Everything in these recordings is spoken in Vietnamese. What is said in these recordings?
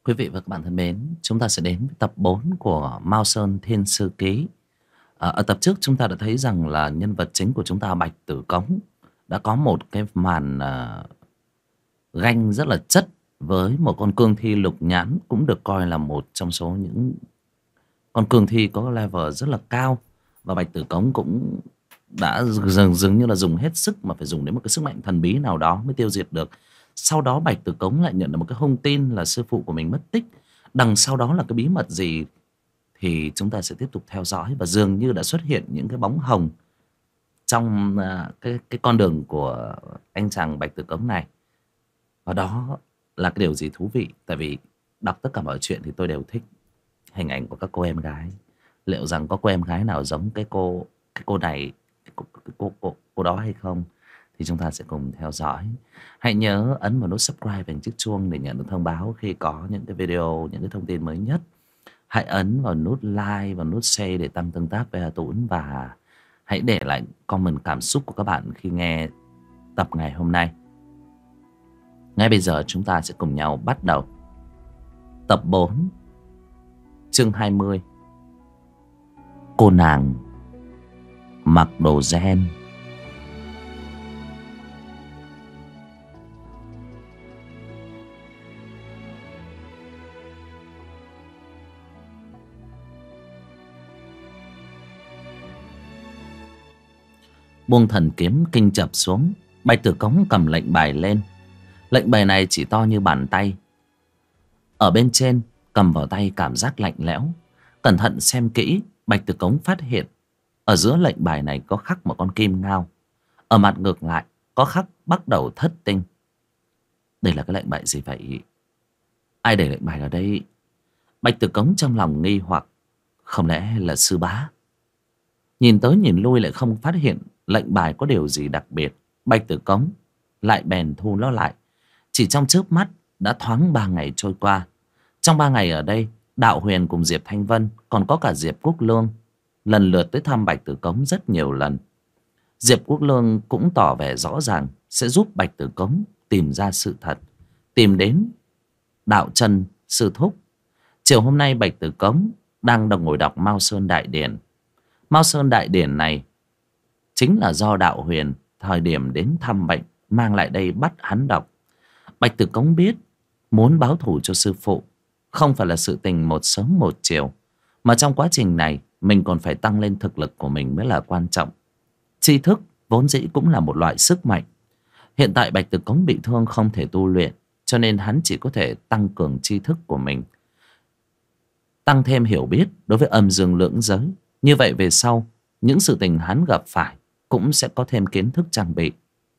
Quý vị và các bạn thân mến, chúng ta sẽ đến với tập 4 của Mao Sơn Thiên Sư Ký. Ở tập trước chúng ta đã thấy rằng là nhân vật chính của chúng ta Bạch Tử Cống đã có một cái màn ganh rất là chất với một con cương thi lục nhãn, cũng được coi là một trong số những con cương thi có level rất là cao. Và Bạch Tử Cống cũng đã dường như là dùng hết sức, mà phải dùng đến một cái sức mạnh thần bí nào đó mới tiêu diệt được. Sau đó Bạch Tử Cống lại nhận được một cái thông tin là sư phụ của mình mất tích. Đằng sau đó là cái bí mật gì thì chúng ta sẽ tiếp tục theo dõi. Và dường như đã xuất hiện những cái bóng hồng trong cái con đường của anh chàng Bạch Tử Cống này. Và đó là cái điều gì thú vị. Tại vì đọc tất cả mọi chuyện thì tôi đều thích hình ảnh của các cô em gái. Liệu rằng có cô em gái nào giống cái cô này, cô đó hay không, thì chúng ta sẽ cùng theo dõi. Hãy nhớ ấn vào nút subscribe và chiếc chuông để nhận được thông báo khi có những cái video, những cái thông tin mới nhất. Hãy ấn vào nút like và nút share để tăng tương tác với Hà Tũng. Và hãy để lại comment cảm xúc của các bạn khi nghe tập ngày hôm nay. Ngay bây giờ chúng ta sẽ cùng nhau bắt đầu tập 4, chương 20. Cô nàng mặc đồ gen. Buông thần kiếm kinh chập xuống, Bạch Tử Cống cầm lệnh bài lên. Lệnh bài này chỉ to như bàn tay. Ở bên trên cầm vào tay cảm giác lạnh lẽo. Cẩn thận xem kỹ, Bạch Tử Cống phát hiện ở giữa lệnh bài này có khắc một con kim ngao. Ở mặt ngược lại có khắc bắt đầu thất tinh. Đây là cái lệnh bài gì vậy? Ai để lệnh bài ở đây? Bạch Tử Cống trong lòng nghi hoặc. Không lẽ là sư bá? Nhìn tới nhìn lui lại không phát hiện lệnh bài có điều gì đặc biệt. Bạch Tử Cống lại bèn thu nó lại. Chỉ trong chớp mắt đã thoáng 3 ngày trôi qua. Trong 3 ngày ở đây, Đạo Huyền cùng Diệp Thanh Vân, còn có cả Diệp Quốc Lương, lần lượt tới thăm Bạch Tử Cống rất nhiều lần. Diệp Quốc Lương cũng tỏ vẻ rõ ràng sẽ giúp Bạch Tử Cống tìm ra sự thật, tìm đến Đạo Chân sư thúc. Chiều hôm nay Bạch Tử Cống đang ngồi đọc Mao Sơn Đại Điển. Mao Sơn Đại Điển này chính là do Đạo Huyền thời điểm đến thăm bệnh mang lại đây bắt hắn đọc. Bạch Tử Cống biết muốn báo thù cho sư phụ không phải là sự tình một sớm một chiều, mà trong quá trình này mình còn phải tăng lên thực lực của mình mới là quan trọng. Tri thức vốn dĩ cũng là một loại sức mạnh. Hiện tại Bạch Tử Cống bị thương không thể tu luyện, cho nên hắn chỉ có thể tăng cường tri thức của mình, tăng thêm hiểu biết đối với âm dương lưỡng giới. Như vậy về sau những sự tình hắn gặp phải cũng sẽ có thêm kiến thức trang bị.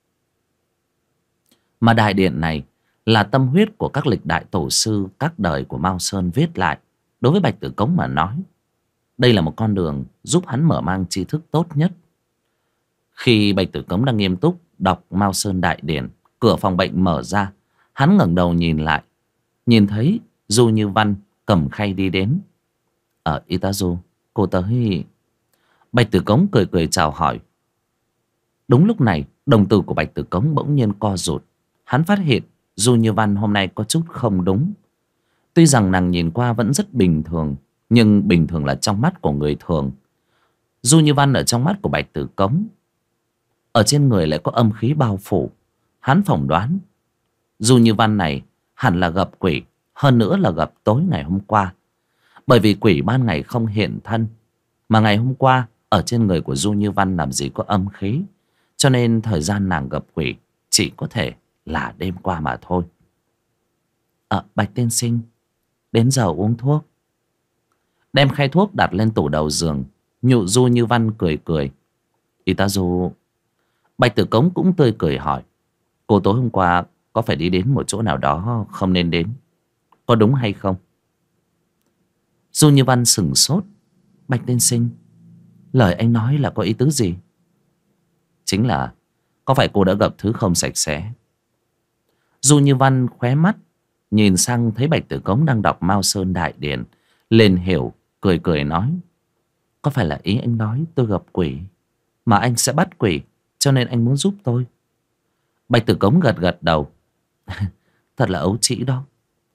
Mà đại điển này là tâm huyết của các lịch đại tổ sư các đời của Mao Sơn viết lại. Đối với Bạch Tử Cống mà nói, đây là một con đường giúp hắn mở mang tri thức tốt nhất. Khi Bạch Tử Cống đang nghiêm túc đọc Mao Sơn Đại Điển, cửa phòng bệnh mở ra. Hắn ngẩng đầu nhìn lại, nhìn thấy Du Như Văn cầm khay đi đến. Itazu, cô tới. Bạch Tử Cống cười cười chào hỏi. Đúng lúc này đồng tử của Bạch Tử Cống bỗng nhiên co rụt. Hắn phát hiện Du Như Văn hôm nay có chút không đúng. Tuy rằng nàng nhìn qua vẫn rất bình thường, nhưng bình thường là trong mắt của người thường. Du Như Văn ở trong mắt của Bạch Tử Cống, ở trên người lại có âm khí bao phủ. Hắn phỏng đoán Du Như Văn này hẳn là gặp quỷ, hơn nữa là gặp tối ngày hôm qua. Bởi vì quỷ ban ngày không hiện thân, mà ngày hôm qua ở trên người của Du Như Văn làm gì có âm khí, cho nên thời gian nàng gặp quỷ chỉ có thể là đêm qua mà thôi. Bạch tiên sinh, đến giờ uống thuốc. Đem khay thuốc đặt lên tủ đầu giường, nhụ Du Như Văn cười cười. Itazu. Bạch Tử Cống cũng tươi cười hỏi, cô tối hôm qua có phải đi đến một chỗ nào đó không nên đến, có đúng hay không? Du Như Văn sửng sốt. Bạch tiên sinh, lời anh nói là có ý tứ gì? Chính là có phải cô đã gặp thứ không sạch sẽ? Du Như Văn khóe mắt nhìn sang thấy Bạch Tử Cống đang đọc Mao Sơn Đại Điển, liền hiểu, cười cười nói, có phải là ý anh nói tôi gặp quỷ mà anh sẽ bắt quỷ, cho nên anh muốn giúp tôi? Bạch Tử Cống gật gật đầu. Thật là ấu trĩ đó.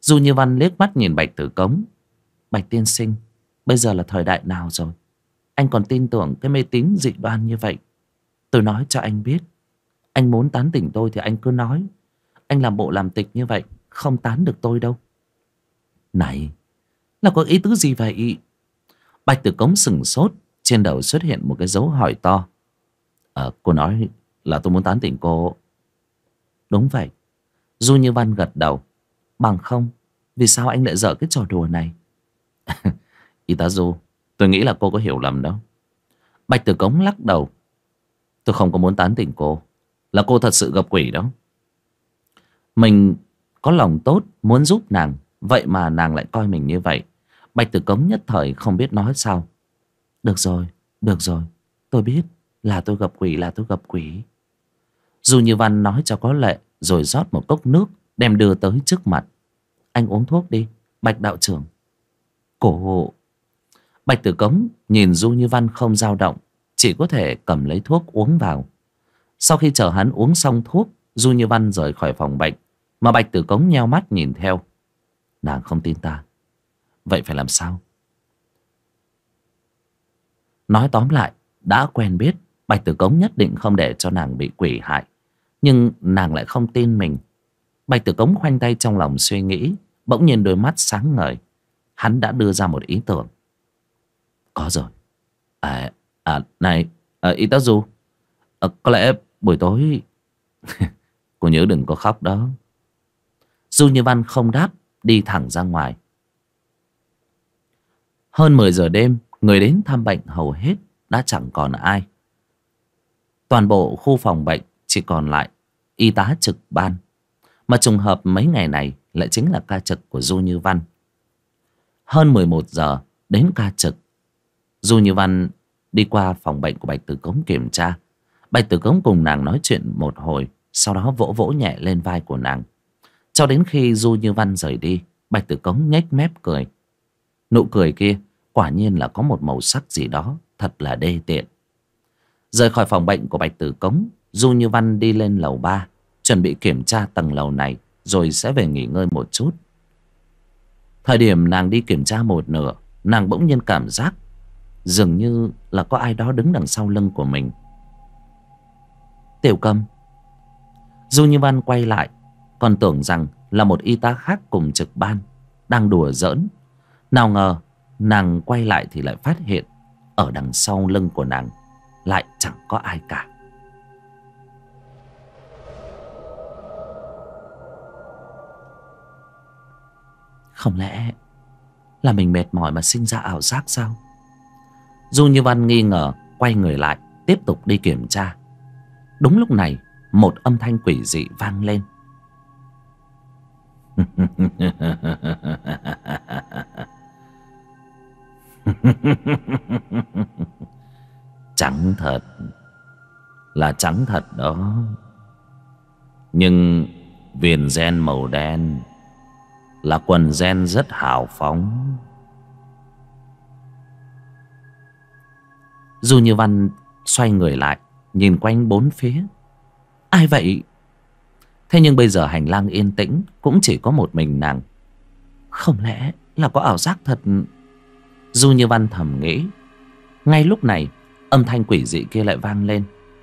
Du Như Văn liếc mắt nhìn Bạch Tử Cống. Bạch tiên sinh, bây giờ là thời đại nào rồi? Anh còn tin tưởng cái mê tín dị đoan như vậy? Tôi nói cho anh biết, anh muốn tán tỉnh tôi thì anh cứ nói. Anh làm bộ làm tịch như vậy không tán được tôi đâu. Này, là có ý tứ gì vậy? Bạch Tử Cống sửng sốt. Trên đầu xuất hiện một cái dấu hỏi to. Cô nói là tôi muốn tán tỉnh cô. Đúng vậy. Du Như Văn gật đầu. Bằng không, vì sao anh lại dở cái trò đùa này? Y tá Du, tôi nghĩ là cô có hiểu lầm đó. Bạch Tử Cống lắc đầu. Tôi không có muốn tán tỉnh cô. Là cô thật sự gặp quỷ đó. Mình có lòng tốt muốn giúp nàng, vậy mà nàng lại coi mình như vậy. Bạch Tử Cống nhất thời không biết nói sao. Được rồi, tôi biết là tôi gặp quỷ, là tôi gặp quỷ. Du Như Văn nói cho có lệ, rồi rót một cốc nước đem đưa tới trước mặt. Anh uống thuốc đi, Bạch đạo trưởng. Cổ. Bạch Tử Cống nhìn Du Như Văn không dao động, chỉ có thể cầm lấy thuốc uống vào. Sau khi chờ hắn uống xong thuốc, Du Như Văn rời khỏi phòng bệnh, mà Bạch Tử Cống nheo mắt nhìn theo. Nàng không tin ta, vậy phải làm sao? Nói tóm lại, đã quen biết, Bạch Tử Cống nhất định không để cho nàng bị quỷ hại. Nhưng nàng lại không tin mình. Bạch Tử Cống khoanh tay trong lòng suy nghĩ. Bỗng nhiên đôi mắt sáng ngời. Hắn đã đưa ra một ý tưởng. Có rồi. Này, y tá Du, có lẽ buổi tối cô nhớ đừng có khóc đó. Du Như Văn không đáp, đi thẳng ra ngoài. Hơn 10 giờ đêm, người đến thăm bệnh hầu hết đã chẳng còn ai. Toàn bộ khu phòng bệnh chỉ còn lại y tá trực ban. Mà trùng hợp mấy ngày này lại chính là ca trực của Du Như Văn. Hơn 11 giờ đến ca trực. Du Như Văn đi qua phòng bệnh của Bạch Tử Cống kiểm tra. Bạch Tử Cống cùng nàng nói chuyện một hồi, sau đó vỗ vỗ nhẹ lên vai của nàng. Cho đến khi Du Như Văn rời đi, Bạch Tử Cống nhếch mép cười. Nụ cười kia quả nhiên là có một màu sắc gì đó thật là đê tiện. Rời khỏi phòng bệnh của Bạch Tử Cống, Du Như Văn đi lên lầu 3, chuẩn bị kiểm tra tầng lầu này rồi sẽ về nghỉ ngơi một chút. Thời điểm nàng đi kiểm tra một nửa, nàng bỗng nhiên cảm giác dường như là có ai đó đứng đằng sau lưng của mình. Tiểu Cầm. Du Như Văn quay lại, còn tưởng rằng là một y tá khác cùng trực ban đang đùa giỡn. Nào ngờ nàng quay lại thì lại phát hiện ở đằng sau lưng của nàng lại chẳng có ai cả. Không lẽ là mình mệt mỏi mà sinh ra ảo giác sao? Du Như Văn nghi ngờ, quay người lại tiếp tục đi kiểm tra. Đúng lúc này, một âm thanh quỷ dị vang lên. Trắng thật, là trắng thật đó. Nhưng viền ren màu đen là quần ren rất hào phóng. Du Như Văn xoay người lại, nhìn quanh bốn phía. Ai vậy? Thế nhưng bây giờ hành lang yên tĩnh, cũng chỉ có một mình nàng. Không lẽ là có ảo giác thật? Du Như Văn thầm nghĩ. Ngay lúc này, âm thanh quỷ dị kia lại vang lên.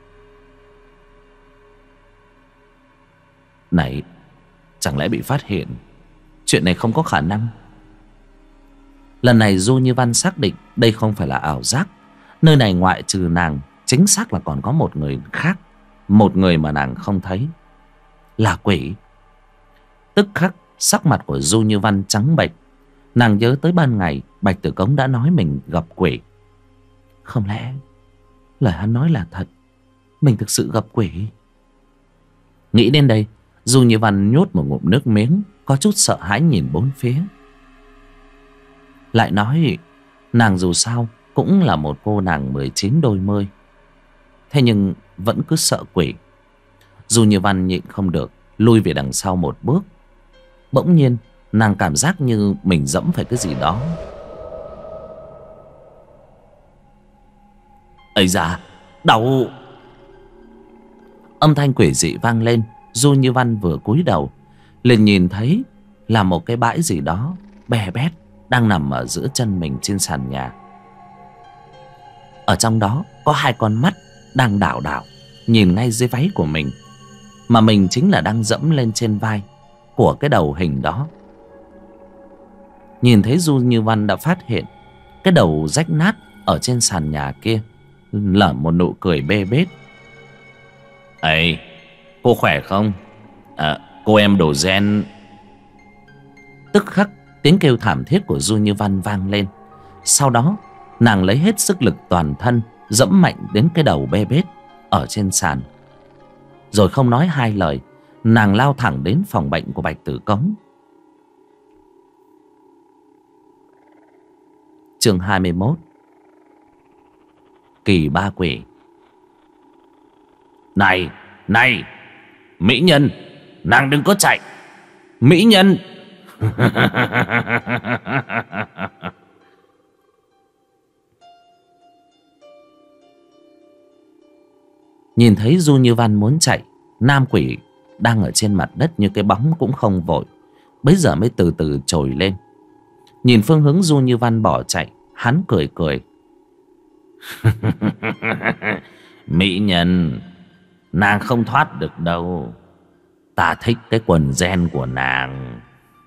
Này, chẳng lẽ bị phát hiện? Chuyện này không có khả năng. Lần này Du Như Văn xác định đây không phải là ảo giác. Nơi này ngoại trừ nàng, chính xác là còn có một người khác. Một người mà nàng không thấy. Là quỷ. Tức khắc sắc mặt của Du Như Văn trắng bệch. Nàng nhớ tới ban ngày Bạch Tử Cống đã nói mình gặp quỷ. Không lẽ lời hắn nói là thật? Mình thực sự gặp quỷ? Nghĩ đến đây, Du Như Văn nhốt một ngụm nước miếng, có chút sợ hãi nhìn bốn phía. Lại nói nàng dù sao cũng là một cô nàng 19 đôi mươi. Thế nhưng vẫn cứ sợ quỷ. Du Như Văn nhịn không được, lui về đằng sau một bước. Bỗng nhiên nàng cảm giác như mình dẫm phải cái gì đó. Ây da, đau! Âm thanh quỷ dị vang lên. Du Như Văn vừa cúi đầu liền nhìn thấy là một cái bãi gì đó bè bét đang nằm ở giữa chân mình trên sàn nhà. Ở trong đó có hai con mắt đang đảo đảo nhìn ngay dưới váy của mình, mà mình chính là đang dẫm lên trên vai của cái đầu hình đó. Nhìn thấy Du Như Văn đã phát hiện cái đầu rách nát ở trên sàn nhà kia, lở một nụ cười bê bết. "Ấy, cô khỏe không? Cô em đồ gen." Tức khắc tiếng kêu thảm thiết của Du Như Văn vang lên. Sau đó nàng lấy hết sức lực toàn thân dẫm mạnh đến cái đầu bê bết ở trên sàn. Rồi không nói hai lời, nàng lao thẳng đến phòng bệnh của Bạch Tử Cống. Chương 21. Kỳ ba quỷ. Này, này, mỹ nhân, nàng đừng có chạy. Mỹ nhân. Nhìn thấy Du Như Văn muốn chạy, nam quỷ đang ở trên mặt đất như cái bóng cũng không vội, bấy giờ mới từ từ trồi lên. Nhìn phương hướng Du Như Văn bỏ chạy, hắn cười cười. Mỹ nhân, nàng không thoát được đâu. Ta thích cái quần jean của nàng.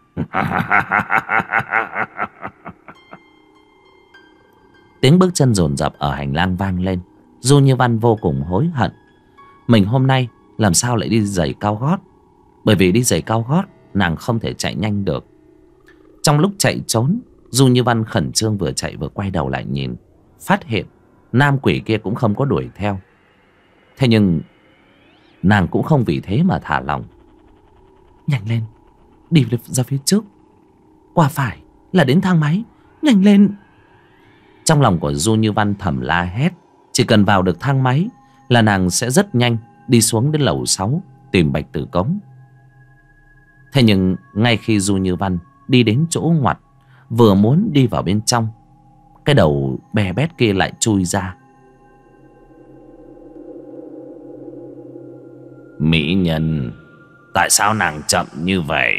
Tiếng bước chân dồn dập ở hành lang vang lên. Du Như Văn vô cùng hối hận. Mình hôm nay làm sao lại đi giày cao gót? Bởi vì đi giày cao gót nàng không thể chạy nhanh được. Trong lúc chạy trốn, Du Như Văn khẩn trương vừa chạy vừa quay đầu lại nhìn, phát hiện nam quỷ kia cũng không có đuổi theo. Thế nhưng nàng cũng không vì thế mà thả lòng. Nhanh lên, đi ra phía trước, qua phải là đến thang máy, nhanh lên. Trong lòng của Du Như Văn thầm la hét. Chỉ cần vào được thang máy là nàng sẽ rất nhanh đi xuống đến lầu 6 tìm Bạch Tử Cống. Thế nhưng ngay khi Du Như Văn đi đến chỗ ngoặt, vừa muốn đi vào bên trong, cái đầu bè bét kia lại chui ra. Mỹ nhân, tại sao nàng chậm như vậy?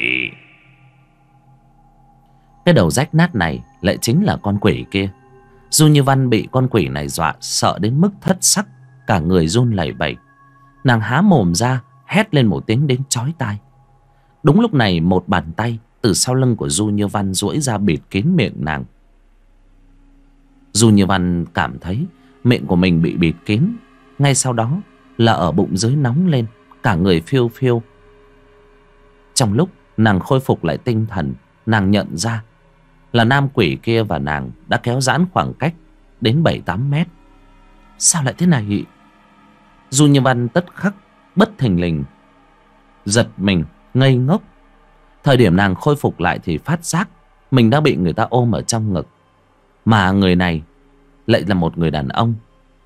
Cái đầu rách nát này lại chính là con quỷ kia. Du Như Văn bị con quỷ này dọa sợ đến mức thất sắc, cả người run lẩy bẩy. Nàng há mồm ra hét lên một tiếng đến chói tai. Đúng lúc này một bàn tay từ sau lưng của Du Như Văn duỗi ra bịt kín miệng nàng. Du Như Văn cảm thấy miệng của mình bị bịt kín. Ngay sau đó là ở bụng dưới nóng lên, cả người phiêu phiêu. Trong lúc nàng khôi phục lại tinh thần, nàng nhận ra là nam quỷ kia và nàng đã kéo giãn khoảng cách đến 7-8 mét. Sao lại thế này? Du Như Văn tất khắc bất thình lình giật mình ngây ngốc. Thời điểm nàng khôi phục lại thì phát giác mình đã bị người ta ôm ở trong ngực, mà người này lại là một người đàn ông.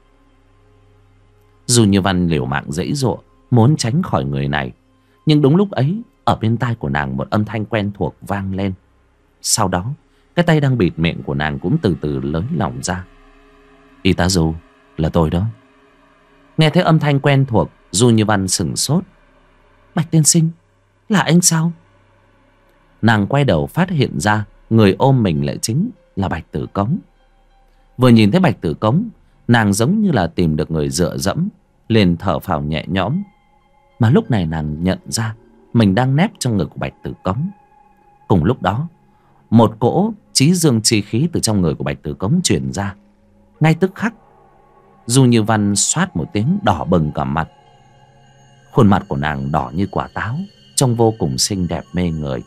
Du Như Văn liều mạng giãy giụa muốn tránh khỏi người này, nhưng đúng lúc ấy ở bên tai của nàng một âm thanh quen thuộc vang lên. Sau đó cái tay đang bịt miệng của nàng cũng từ từ lới lỏng ra. Y tá Du, là tôi đó. Nghe thấy âm thanh quen thuộc, Du Như Văn sửng sốt. Bạch tiên sinh, là anh sao? Nàng quay đầu phát hiện ra người ôm mình lại chính là Bạch Tử Cống. Vừa nhìn thấy Bạch Tử Cống, nàng giống như là tìm được người dựa dẫm, liền thở phào nhẹ nhõm. Mà lúc này nàng nhận ra mình đang nép trong ngực của Bạch Tử Cống. Cùng lúc đó, một cỗ chí dương chi khí từ trong người của Bạch Tử Cống truyền ra. Ngay tức khắc, Du Như Văn xoát một tiếng đỏ bừng cả mặt. Khuôn mặt của nàng đỏ như quả táo, trông vô cùng xinh đẹp mê người.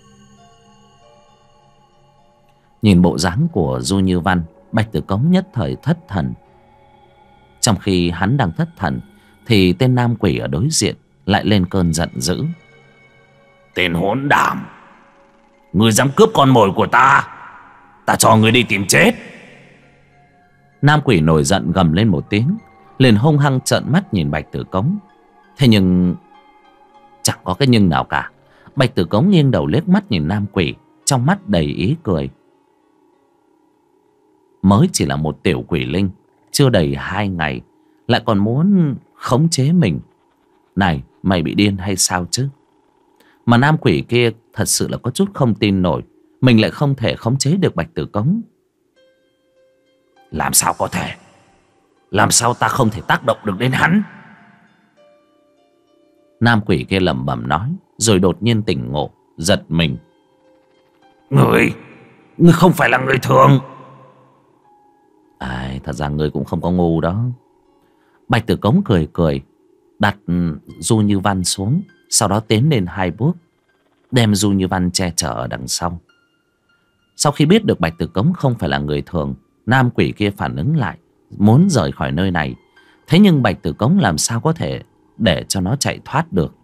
Nhìn bộ dáng của Du Như Văn, Bạch Tử Cống nhất thời thất thần. Trong khi hắn đang thất thần thì tên nam quỷ ở đối diện lại lên cơn giận dữ. Tên hỗn đản, ngươi dám cướp con mồi của ta, ta cho ngươi đi tìm chết. Nam quỷ nổi giận gầm lên một tiếng, liền hung hăng trợn mắt nhìn Bạch Tử Cống. Thế nhưng chẳng có cái nhưng nào cả. Bạch Tử Cống nghiêng đầu liếc mắt nhìn nam quỷ, trong mắt đầy ý cười. Mới chỉ là một tiểu quỷ linh, chưa đầy 2 ngày lại còn muốn khống chế mình. Này, mày bị điên hay sao chứ? Mà nam quỷ kia thật sự là có chút không tin nổi mình lại không thể khống chế được Bạch Tử Cống. Làm sao có thể? Làm sao ta không thể tác động được đến hắn? Nam quỷ kia lẩm bẩm nói, rồi đột nhiên tỉnh ngộ, giật mình. Ngươi không phải là người thường. Thật ra ngươi cũng không có ngu đó. Bạch Tử Cống cười cười, đặt Du Như Văn xuống, sau đó tiến lên 2 bước, đem Du Như Văn che chở ở đằng sau. Sau khi biết được Bạch Tử Cống không phải là người thường, nam quỷ kia phản ứng lại, muốn rời khỏi nơi này. Thế nhưng Bạch Tử Cống làm sao có thể để cho nó chạy thoát được.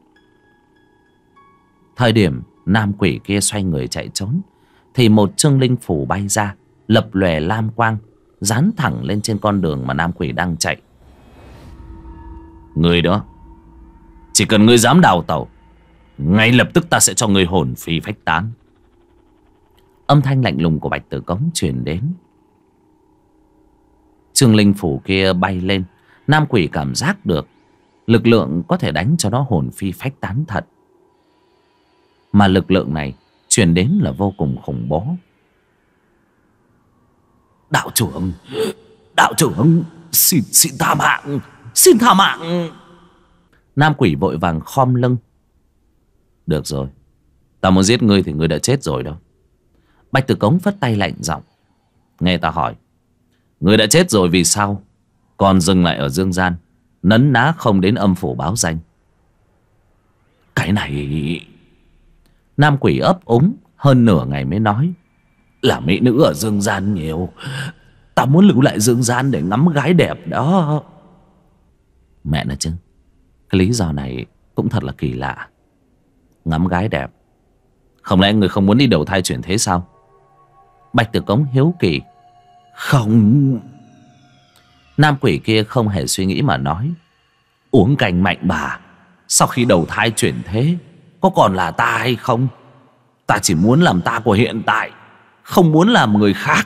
Thời điểm nam quỷ kia xoay người chạy trốn, thì một chương linh phủ bay ra, lập lòe lam quang, dán thẳng lên trên con đường mà nam quỷ đang chạy. Người đó, chỉ cần ngươi dám đào tẩu, ngay lập tức ta sẽ cho ngươi hồn phi phách tán. Âm thanh lạnh lùng của Bạch Tử Cống truyền đến. Chương linh phủ kia bay lên, nam quỷ cảm giác được lực lượng có thể đánh cho nó hồn phi phách tán thật. Mà lực lượng này truyền đến là vô cùng khủng bố. Đạo trưởng, xin tha mạng, xin tha mạng. Nam quỷ vội vàng khom lưng. Được rồi, ta muốn giết ngươi thì ngươi đã chết rồi đâu. Bạch Tử Cống phất tay lạnh giọng. Nghe ta hỏi, ngươi đã chết rồi vì sao còn dừng lại ở dương gian, nấn ná không đến âm phủ báo danh? Cái này... Nam quỷ ấp úng hơn nửa ngày mới nói. Là mỹ nữ ở dương gian nhiều, ta muốn lưu lại dương gian để ngắm gái đẹp đó. Mẹ nó chứ, cái lý do này cũng thật là kỳ lạ. Ngắm gái đẹp, không lẽ người không muốn đi đầu thai chuyển thế sao? Bạch Tử Cống hiếu kỳ. Không. Nam quỷ kia không hề suy nghĩ mà nói. Uống canh mạnh bà, sau khi đầu thai chuyển thế có còn là ta hay không? Ta chỉ muốn làm ta của hiện tại, không muốn làm người khác.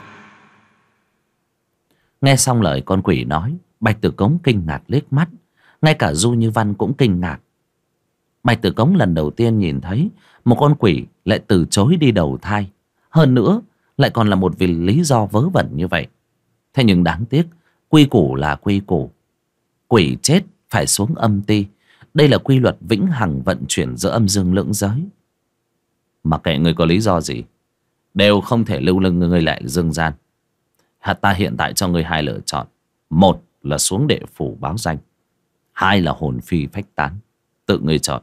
Nghe xong lời con quỷ nói, Bạch Tử Cống kinh ngạc liếc mắt. Ngay cả Du Như Văn cũng kinh ngạc. Bạch Tử Cống lần đầu tiên nhìn thấy một con quỷ lại từ chối đi đầu thai, hơn nữa lại còn là một vì lý do vớ vẩn như vậy. Thế nhưng đáng tiếc, quy củ là quy củ. Quỷ chết phải xuống âm ti. Đây là quy luật vĩnh hằng vận chuyển giữa âm dương lưỡng giới. Mặc kệ người có lý do gì, đều không thể lưu lưng người lại dương gian. Ta hiện tại cho người 2 lựa chọn. Một là xuống địa phủ báo danh, 2 là hồn phi phách tán. Tự ngươi chọn.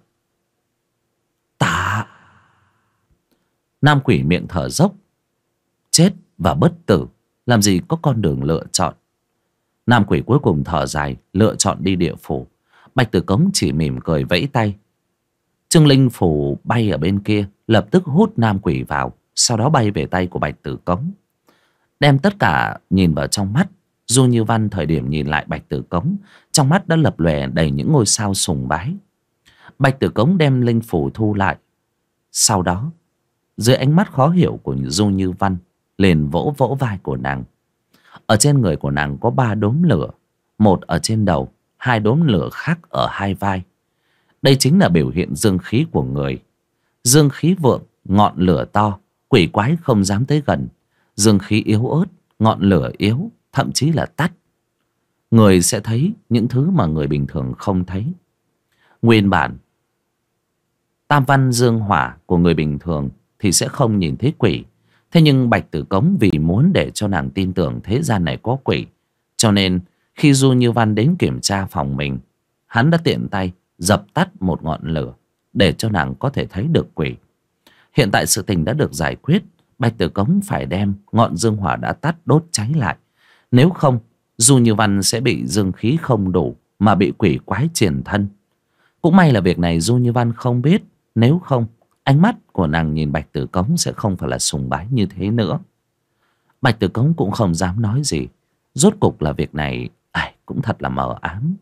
Ta... Nam quỷ miệng thở dốc. Chết và bất tử, làm gì có con đường lựa chọn. Nam quỷ cuối cùng thở dài, lựa chọn đi địa phủ. Bạch Tử Cống chỉ mỉm cười vẫy tay. Chương linh phủ bay ở bên kia lập tức hút nam quỷ vào, sau đó bay về tay của Bạch Tử Cống, đem tất cả nhìn vào trong mắt. Du Như Văn thời điểm nhìn lại Bạch Tử Cống, trong mắt đã lập lòe đầy những ngôi sao sùng bái. Bạch Tử Cống đem linh phủ thu lại. Sau đó, dưới ánh mắt khó hiểu của Du Như Văn, liền vỗ vỗ vai của nàng. Ở trên người của nàng có 3 đốm lửa, một ở trên đầu, 2 đốm lửa khác ở 2 vai. Đây chính là biểu hiện dương khí của người. Dương khí vượng, ngọn lửa to, quỷ quái không dám tới gần. Dương khí yếu ớt, ngọn lửa yếu, thậm chí là tắt. Người sẽ thấy những thứ mà người bình thường không thấy. Nguyên bản tam văn dương hỏa của người bình thường thì sẽ không nhìn thấy quỷ. Thế nhưng Bạch Tử Cống vì muốn để cho nàng tin tưởng thế gian này có quỷ, cho nên khi Du Như Văn đến kiểm tra phòng mình, hắn đã tiện tay dập tắt một ngọn lửa để cho nàng có thể thấy được quỷ. Hiện tại sự tình đã được giải quyết, Bạch Tử Cống phải đem ngọn dương hỏa đã tắt đốt cháy lại. Nếu không, Du Như Văn sẽ bị dương khí không đủ mà bị quỷ quái triển thân. Cũng may là việc này Du Như Văn không biết. Nếu không, ánh mắt của nàng nhìn Bạch Tử Cống sẽ không phải là sùng bái như thế nữa. Bạch Tử Cống cũng không dám nói gì. Rốt cục là việc này cũng thật là mờ ám.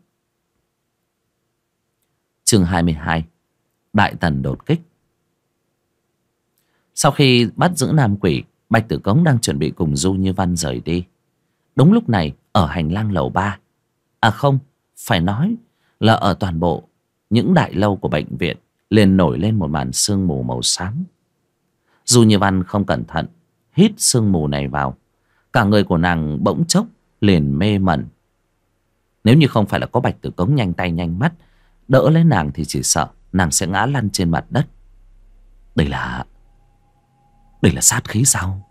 Chương 22. Đại Tần đột kích. Sau khi bắt giữ nam quỷ, Bạch Tử Cống đang chuẩn bị cùng Du Như Văn rời đi. Đúng lúc này, ở hành lang lầu 3, không, phải nói là ở toàn bộ những đại lâu của bệnh viện, liền nổi lên một màn sương mù màu xám. Du Như Văn không cẩn thận hít sương mù này vào, cả người của nàng bỗng chốc liền mê mẩn. Nếu như không phải là có Bạch Tử Cống nhanh tay nhanh mắt đỡ lấy nàng thì chỉ sợ nàng sẽ ngã lăn trên mặt đất. Đây là sát khí sao?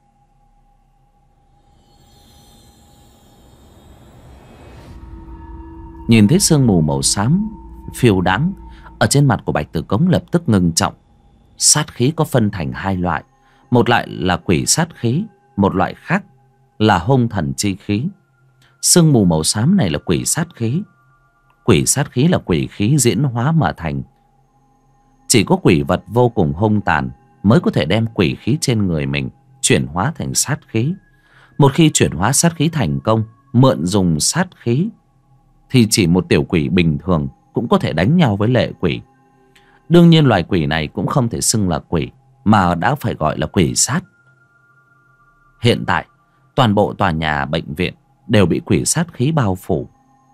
Nhìn thấy sương mù màu xám phiêu đãng ở trên mặt của Bạch Tử Cống lập tức ngưng trọng. Sát khí có phân thành hai loại, một loại là quỷ sát khí, một loại khác là hung thần chi khí. Sương mù màu xám này là quỷ sát khí. Quỷ sát khí là quỷ khí diễn hóa mà thành. Chỉ có quỷ vật vô cùng hung tàn mới có thể đem quỷ khí trên người mình chuyển hóa thành sát khí. Một khi chuyển hóa sát khí thành công, mượn dùng sát khí, thì chỉ một tiểu quỷ bình thường cũng có thể đánh nhau với lệ quỷ. Đương nhiên loài quỷ này cũng không thể xưng là quỷ, mà đã phải gọi là quỷ sát. Hiện tại toàn bộ tòa nhà bệnh viện đều bị quỷ sát khí bao phủ.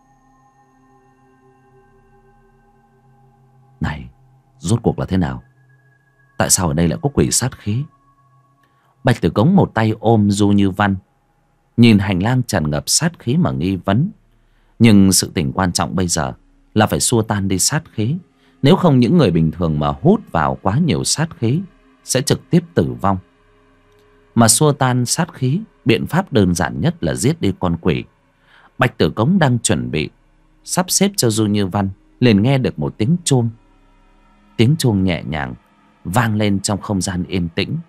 Này, rốt cuộc là thế nào? Tại sao ở đây lại có quỷ sát khí? Bạch Tử Cống một tay ôm Du Như Văn, nhìn hành lang tràn ngập sát khí mà nghi vấn. Nhưng sự tình quan trọng bây giờ là phải xua tan đi sát khí. Nếu không những người bình thường mà hút vào quá nhiều sát khí sẽ trực tiếp tử vong. Mà xua tan sát khí, biện pháp đơn giản nhất là giết đi con quỷ. Bạch Tử Cống đang chuẩn bị sắp xếp cho Du Như Văn, liền nghe được một tiếng chuông. Tiếng chuông nhẹ nhàng vang lên trong không gian yên tĩnh.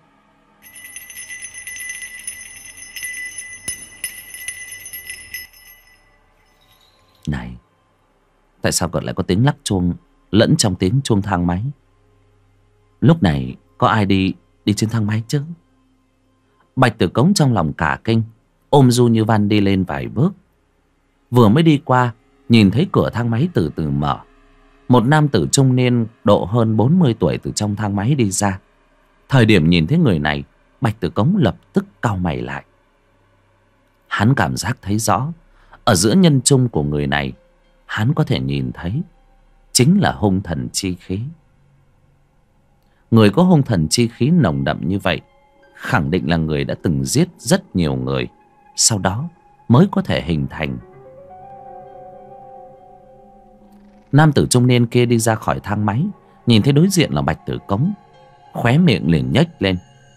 Này, tại sao còn lại có tiếng lắc chuông lẫn trong tiếng chuông thang máy? Lúc này có ai đi trên thang máy chứ? Bạch Tử Cống trong lòng cả kinh, ôm Du Như Văn đi lên vài bước. Vừa mới đi qua, nhìn thấy cửa thang máy từ từ mở. Một nam tử trung niên độ hơn 40 tuổi từ trong thang máy đi ra. Thời điểm nhìn thấy người này, Bạch Tử Cống lập tức cau mày lại. Hắn cảm giác thấy rõ, ở giữa nhân trung của người này, hắn có thể nhìn thấy chính là hung thần chi khí. Người có hung thần chi khí nồng đậm như vậy khẳng định là người đã từng giết rất nhiều người, sau đó mới có thể hình thành. Nam tử trung niên kia đi ra khỏi thang máy, nhìn thấy đối diện là Bạch Tử Cống, khóe miệng liền nhếch lên.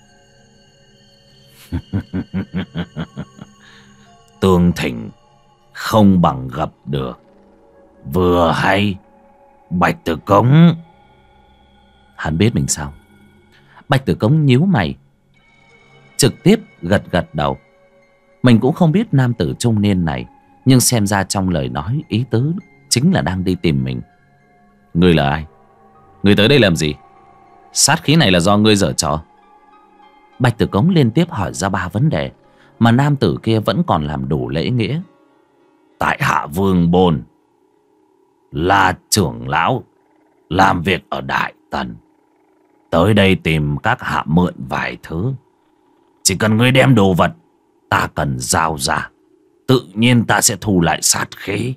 Tương thỉnh không bằng gặp được. Vừa hay Bạch Tử Cống. Hắn biết mình sao? Bạch Tử Cống nhíu mày, trực tiếp gật đầu. Mình cũng không biết nam tử trung niên này, nhưng xem ra trong lời nói ý tứ chính là đang đi tìm mình. Ngươi là ai? Ngươi tới đây làm gì? Sát khí này là do ngươi giở trò? Bạch Tử Cống liên tiếp hỏi ra 3 vấn đề, mà nam tử kia vẫn còn làm đủ lễ nghĩa. Tại hạ Vương Bôn, là trưởng lão làm việc ở Đại Tần, tới đây tìm các hạ mượn vài thứ. Chỉ cần ngươi đem đồ vật ta cần giao ra, tự nhiên ta sẽ thu lại sát khí.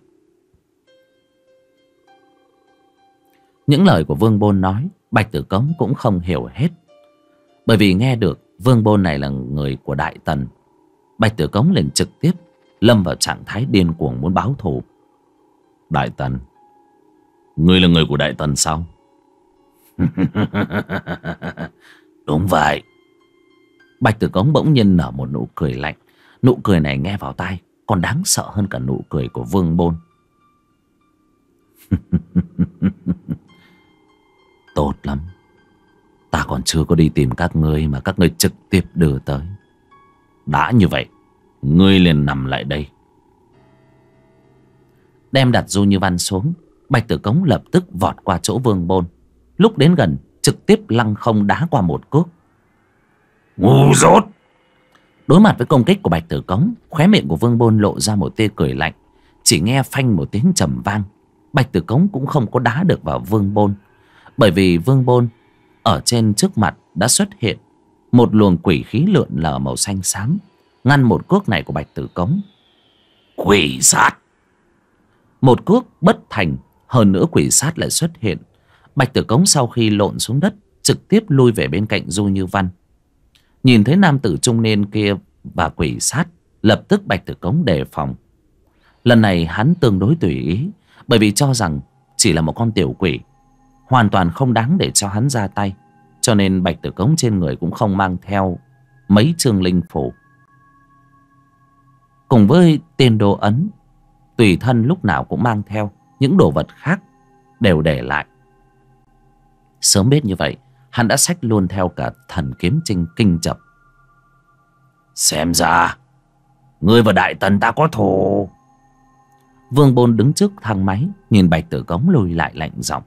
Những lời của Vương Bôn nói, Bạch Tử Cống cũng không hiểu hết. Bởi vì nghe được Vương Bôn này là người của Đại Tần, Bạch Tử Cống liền trực tiếp lâm vào trạng thái điên cuồng muốn báo thù. Đại Tần? Ngươi là người của Đại Tần sao? Đúng vậy. Bạch Tử Cống bỗng nhiên nở một nụ cười lạnh. Nụ cười này nghe vào tai còn đáng sợ hơn cả nụ cười của Vương Bôn. Tốt lắm. Ta còn chưa có đi tìm các ngươi mà các ngươi trực tiếp đưa tới. Đã như vậy, ngươi liền nằm lại đây. Đem đặt Du Như Văn xuống, Bạch Tử Cống lập tức vọt qua chỗ Vương Bôn. Lúc đến gần, trực tiếp lăng không đá qua một cước. Ngu dốt! Đối mặt với công kích của Bạch Tử Cống, khóe miệng của Vương Bôn lộ ra một tia cười lạnh. Chỉ nghe phanh một tiếng trầm vang, Bạch Tử Cống cũng không có đá được vào Vương Bôn. Bởi vì Vương Bôn ở trên trước mặt đã xuất hiện một luồng quỷ khí lượn lờ màu xanh xám, ngăn một cước này của Bạch Tử Cống. Quỷ sát! Một cước bất thành, hơn nữa quỷ sát lại xuất hiện. Bạch Tử Cống sau khi lộn xuống đất, trực tiếp lui về bên cạnh Du Như Văn. Nhìn thấy nam tử trung niên kia và quỷ sát, lập tức Bạch Tử Cống đề phòng. Lần này hắn tương đối tùy ý, bởi vì cho rằng chỉ là một con tiểu quỷ, hoàn toàn không đáng để cho hắn ra tay. Cho nên Bạch Tử Cống trên người cũng không mang theo mấy chương linh phủ. Cùng với tiên đô ấn, tùy thân lúc nào cũng mang theo những đồ vật khác đều để lại. Sớm biết như vậy, hắn đã xách luôn theo cả thần kiếm kinh chập. Xem ra ngươi và Đại Tần ta có thù. Vương Bôn đứng trước thang máy, nhìn Bạch Tử Cống lùi lại lạnh giọng.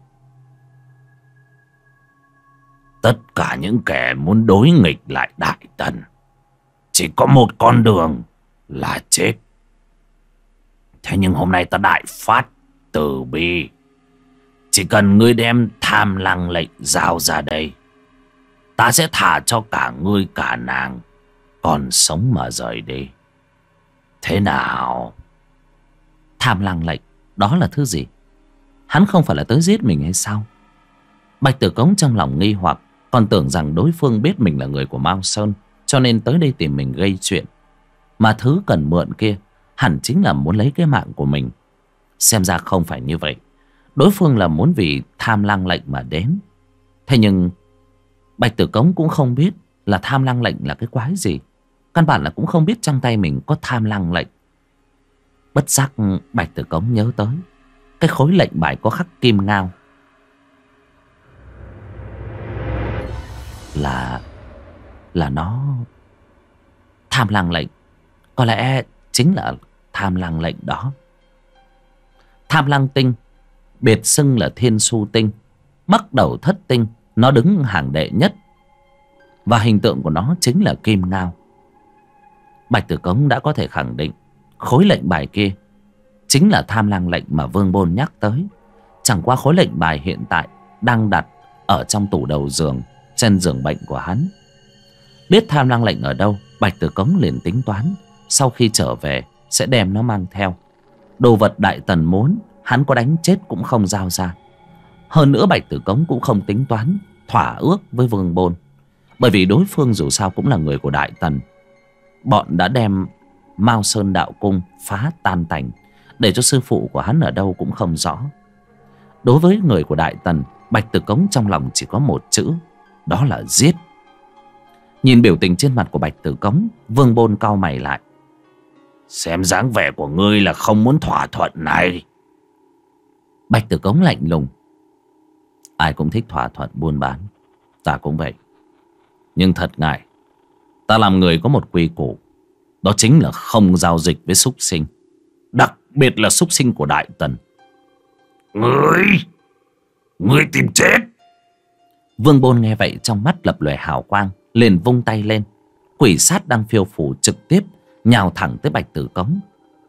Tất cả những kẻ muốn đối nghịch lại Đại Tần chỉ có một con đường là chết. Thế nhưng hôm nay ta đại phát từ bi. Chỉ cần ngươi đem Tham Lăng lệnh giao ra đây, ta sẽ thả cho cả ngươi cả nàng còn sống mà rời đi. Thế nào? Tham Lăng lệnh, đó là thứ gì? Hắn không phải là tới giết mình hay sao? Bạch Tử Cống trong lòng nghi hoặc, còn tưởng rằng đối phương biết mình là người của Mao Sơn, cho nên tới đây tìm mình gây chuyện. Mà thứ cần mượn kia hẳn chính là muốn lấy cái mạng của mình. Xem ra không phải như vậy. Đối phương là muốn vì Tham Lăng lệnh mà đến. Thế nhưng Bạch Tử Cống cũng không biết là Tham Lăng lệnh là cái quái gì. Căn bản là cũng không biết trong tay mình có Tham Lăng lệnh. Bất giác Bạch Tử Cống nhớ tới cái khối lệnh bài có khắc kim ngao. Là nó... Tham Lăng lệnh có lẽ chính là Tham Lăng lệnh đó. Tham Lăng tinh, biệt xưng là Thiên Su tinh, bắt đầu thất tinh, nó đứng hàng đệ nhất. Và hình tượng của nó chính là kim ngao. Bạch Tử Cống đã có thể khẳng định khối lệnh bài kia chính là Tham Lăng lệnh mà Vương Bôn nhắc tới. Chẳng qua khối lệnh bài hiện tại đang đặt ở trong tủ đầu giường, trên giường bệnh của hắn. Biết Tham Lăng lệnh ở đâu, Bạch Tử Cống liền tính toán sau khi trở về sẽ đem nó mang theo. Đồ vật Đại Tần muốn, hắn có đánh chết cũng không giao ra. Hơn nữa Bạch Tử Cống cũng không tính toán thỏa ước với Vương Bôn, bởi vì đối phương dù sao cũng là người của Đại Tần. Bọn đã đem Mao Sơn đạo cung phá tan tành, để cho sư phụ của hắn ở đâu cũng không rõ. Đối với người của Đại Tần, Bạch Tử Cống trong lòng chỉ có một chữ, đó là giết. Nhìn biểu tình trên mặt của Bạch Tử Cống, Vương Bôn cau mày lại. Xem dáng vẻ của ngươi là không muốn thỏa thuận này. Bạch Tử Cống lạnh lùng. Ai cũng thích thỏa thuận buôn bán, ta cũng vậy. Nhưng thật ngại, ta làm người có một quy củ, đó chính là không giao dịch với súc sinh, đặc biệt là súc sinh của Đại Tần. Ngươi tìm chết. Vương Bôn nghe vậy trong mắt lập lòe hào quang, liền vung tay lên. Quỷ sát đang phiêu phù trực tiếp nhào thẳng tới Bạch Tử Cống.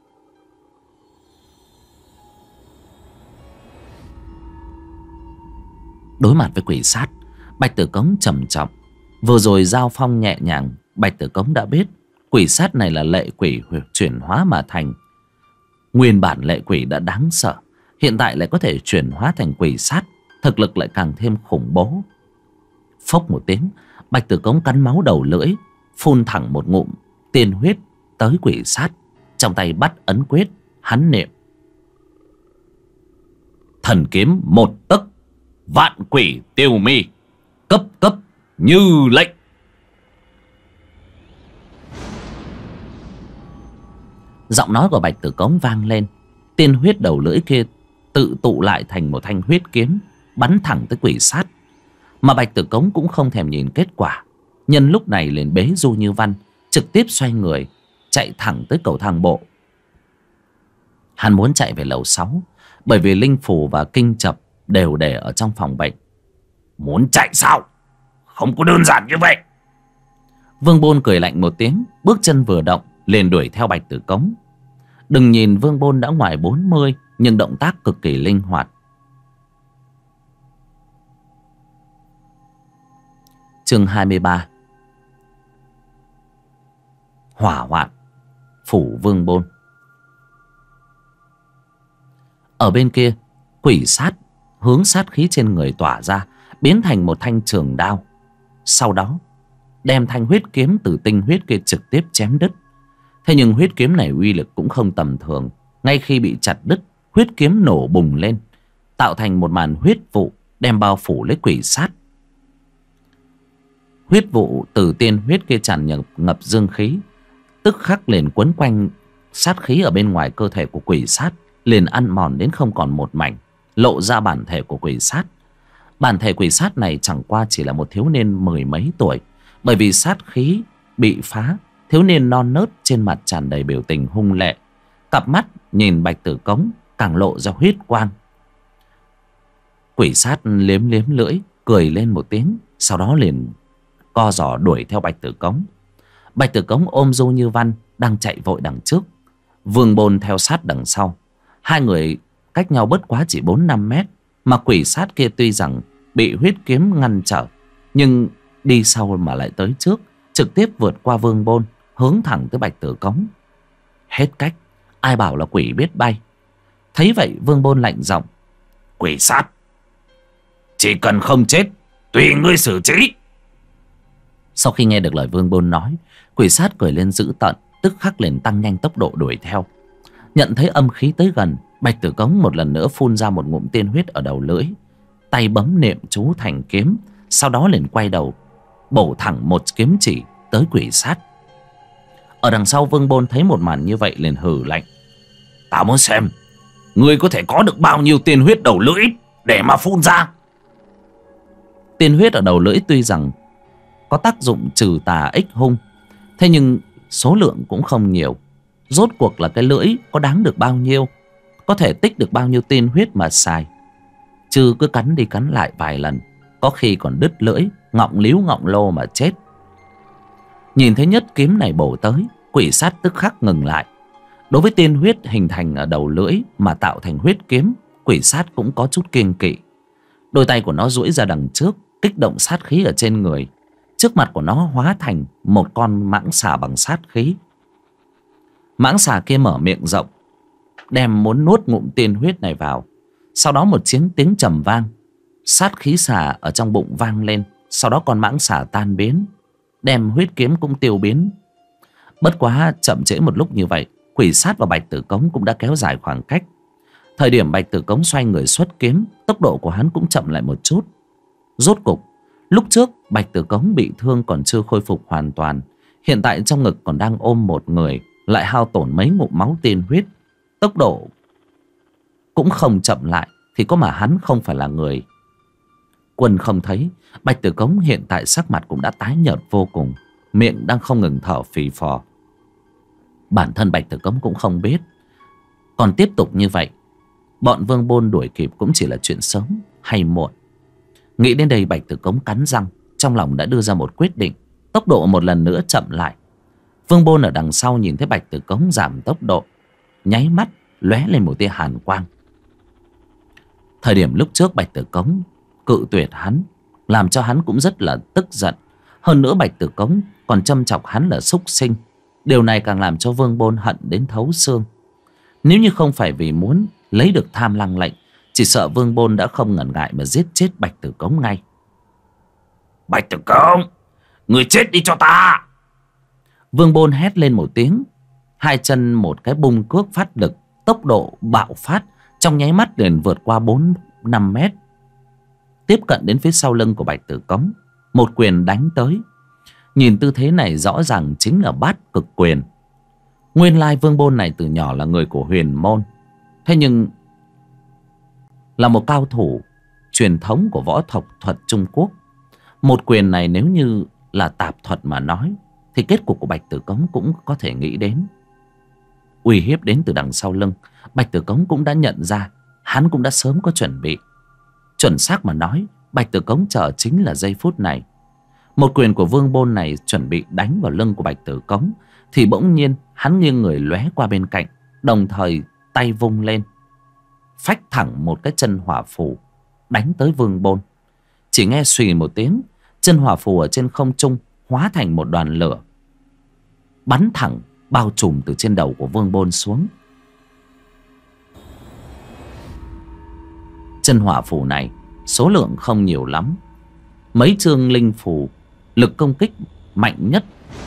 Đối mặt với quỷ sát, Bạch Tử Cống trầm trọng. Vừa rồi giao phong nhẹ nhàng, Bạch Tử Cống đã biết quỷ sát này là lệ quỷ chuyển hóa mà thành. Nguyên bản lệ quỷ đã đáng sợ, hiện tại lại có thể chuyển hóa thành quỷ sát, thực lực lại càng thêm khủng bố. Phốc một tiếng, Bạch Tử Cống cắn máu đầu lưỡi, phun thẳng một ngụm tiên huyết tới quỷ sát. Trong tay bắt ấn quyết, hắn niệm: thần kiếm một tấc, vạn quỷ tiêu mi, cấp cấp như lệnh. Giọng nói của Bạch Tử Cống vang lên. Tiên huyết đầu lưỡi kia tự tụ lại thành một thanh huyết kiếm, bắn thẳng tới quỷ sát. Mà Bạch Tử Cống cũng không thèm nhìn kết quả, nhân lúc này liền bế Du Như Văn, trực tiếp xoay người chạy thẳng tới cầu thang bộ. Hắn muốn chạy về lầu 6, bởi vì linh phù và kinh chập đều để ở trong phòng bệnh. Muốn chạy sao? Không có đơn giản như vậy. Vương Bôn cười lạnh một tiếng, bước chân vừa động liền đuổi theo Bạch Tử Cống. Đừng nhìn Vương Bôn đã ngoài 40, nhưng động tác cực kỳ linh hoạt. Chương 23. Hỏa hoạn phủ Vương Bôn. Ở bên kia, quỷ sát hướng sát khí trên người tỏa ra, biến thành một thanh trường đao. Sau đó đem thanh huyết kiếm từ tinh huyết kia trực tiếp chém đứt. Thế nhưng huyết kiếm này uy lực cũng không tầm thường. Ngay khi bị chặt đứt, huyết kiếm nổ bùng lên, tạo thành một màn huyết vụ đem bao phủ lấy quỷ sát. Huyết vụ từ tiên huyết kia tràn ngập dương khí, tức khắc liền quấn quanh sát khí ở bên ngoài cơ thể của quỷ sát, liền ăn mòn đến không còn một mảnh, lộ ra bản thể của quỷ sát. Bản thể quỷ sát này chẳng qua chỉ là một thiếu niên mười mấy tuổi. Bởi vì sát khí bị phá, thiếu niên non nớt trên mặt tràn đầy biểu tình hung lệ. Cặp mắt nhìn Bạch Tử Cống càng lộ ra huyết quang. Quỷ sát liếm liếm lưỡi, cười lên một tiếng, sau đó liền co giò đuổi theo Bạch Tử Cống. Bạch Tử Cống ôm Du Như Văn đang chạy vội đằng trước, Vương Bôn theo sát đằng sau. Hai người cách nhau bất quá chỉ 4-5 mét. Mà quỷ sát kia tuy rằng bị huyết kiếm ngăn trở, nhưng đi sau mà lại tới trước, trực tiếp vượt qua Vương Bôn, hướng thẳng tới Bạch Tử Cống. Hết cách, ai bảo là quỷ biết bay. Thấy vậy Vương Bôn lạnh giọng: Quỷ sát, chỉ cần không chết, tùy ngươi xử trí. Sau khi nghe được lời Vương Bôn nói, quỷ sát cười lên dữ tợn, tức khắc liền tăng nhanh tốc độ đuổi theo. Nhận thấy âm khí tới gần, Bạch Tử Cống một lần nữa phun ra một ngụm tiên huyết ở đầu lưỡi, tay bấm niệm chú thành kiếm, sau đó liền quay đầu bổ thẳng một kiếm chỉ tới quỷ sát. Ở đằng sau Vương Bôn thấy một màn như vậy liền hừ lạnh: Ta muốn xem ngươi có thể có được bao nhiêu tiên huyết đầu lưỡi để mà phun ra. Tiên huyết ở đầu lưỡi tuy rằng có tác dụng trừ tà ích hung, thế nhưng số lượng cũng không nhiều. Rốt cuộc là cái lưỡi có đáng được bao nhiêu, có thể tích được bao nhiêu tiên huyết mà xài. Chứ cứ cắn đi cắn lại vài lần, có khi còn đứt lưỡi, ngọng líu ngọng lô mà chết. Nhìn thấy nhất kiếm này bổ tới, quỷ sát tức khắc ngừng lại. Đối với tiên huyết hình thành ở đầu lưỡi mà tạo thành huyết kiếm, quỷ sát cũng có chút kiêng kỵ. Đôi tay của nó duỗi ra đằng trước, kích động sát khí ở trên người. Trước mặt của nó hóa thành một con mãng xà bằng sát khí. Mãng xà kia mở miệng rộng, đem muốn nuốt ngụm tiên huyết này vào. Sau đó một tiếng trầm vang, sát khí xà ở trong bụng vang lên. Sau đó con mãng xà tan biến, đem huyết kiếm cũng tiêu biến. Bất quá chậm trễ một lúc như vậy, quỷ sát và Bạch Tử Cống cũng đã kéo dài khoảng cách. Thời điểm Bạch Tử Cống xoay người xuất kiếm, tốc độ của hắn cũng chậm lại một chút. Rốt cục, lúc trước Bạch Tử Cống bị thương còn chưa khôi phục hoàn toàn, hiện tại trong ngực còn đang ôm một người, lại hao tổn mấy ngụm máu tiên huyết. Tốc độ cũng không chậm lại, thì có mà hắn không phải là người. Quân không thấy Bạch Tử Cống hiện tại sắc mặt cũng đã tái nhợt vô cùng, miệng đang không ngừng thở phì phò. Bản thân Bạch Tử Cống cũng không biết, còn tiếp tục như vậy, bọn Vương Bôn đuổi kịp cũng chỉ là chuyện sớm hay muộn. Nghĩ đến đây Bạch Tử Cống cắn răng, trong lòng đã đưa ra một quyết định, tốc độ một lần nữa chậm lại. Vương Bôn ở đằng sau nhìn thấy Bạch Tử Cống giảm tốc độ, nháy mắt lóe lên một tia hàn quang. Thời điểm lúc trước Bạch Tử Cống cự tuyệt hắn, làm cho hắn cũng rất là tức giận. Hơn nữa Bạch Tử Cống còn châm chọc hắn là súc sinh. Điều này càng làm cho Vương Bôn hận đến thấu xương. Nếu như không phải vì muốn lấy được Tham Lăng lệnh, chỉ sợ Vương Bôn đã không ngần ngại mà giết chết Bạch Tử Cống ngay. Bạch Tử Cống, người chết đi cho ta! Vương Bôn hét lên một tiếng, hai chân một cái bung cước phát lực, tốc độ bạo phát, trong nháy mắt liền vượt qua 4-5 mét, tiếp cận đến phía sau lưng của Bạch Tử Cống, một quyền đánh tới. Nhìn tư thế này rõ ràng chính là Bát Cực Quyền. Nguyên lai Vương Bôn này từ nhỏ là người của Huyền Môn, thế nhưng là một cao thủ truyền thống của võ thuật Trung Quốc. Một quyền này nếu như là tạp thuật mà nói, thì kết cục của Bạch Tử Cống cũng có thể nghĩ đến. Uy hiếp đến từ đằng sau lưng, Bạch Tử Cống cũng đã nhận ra, hắn cũng đã sớm có chuẩn bị. Chuẩn xác mà nói, Bạch Tử Cống chờ chính là giây phút này. Một quyền của Vương Bôn này chuẩn bị đánh vào lưng của Bạch Tử Cống, thì bỗng nhiên hắn nghiêng người lóe qua bên cạnh, đồng thời tay vung lên, phách thẳng một cái chân hỏa phù đánh tới Vương Bôn. Chỉ nghe xùy một tiếng, chân hỏa phù ở trên không trung hóa thành một đoàn lửa, bắn thẳng bao trùm từ trên đầu của Vương Bôn xuống. Chân hỏa phù này số lượng không nhiều lắm, mấy chương linh phù, lực công kích mạnh nhất.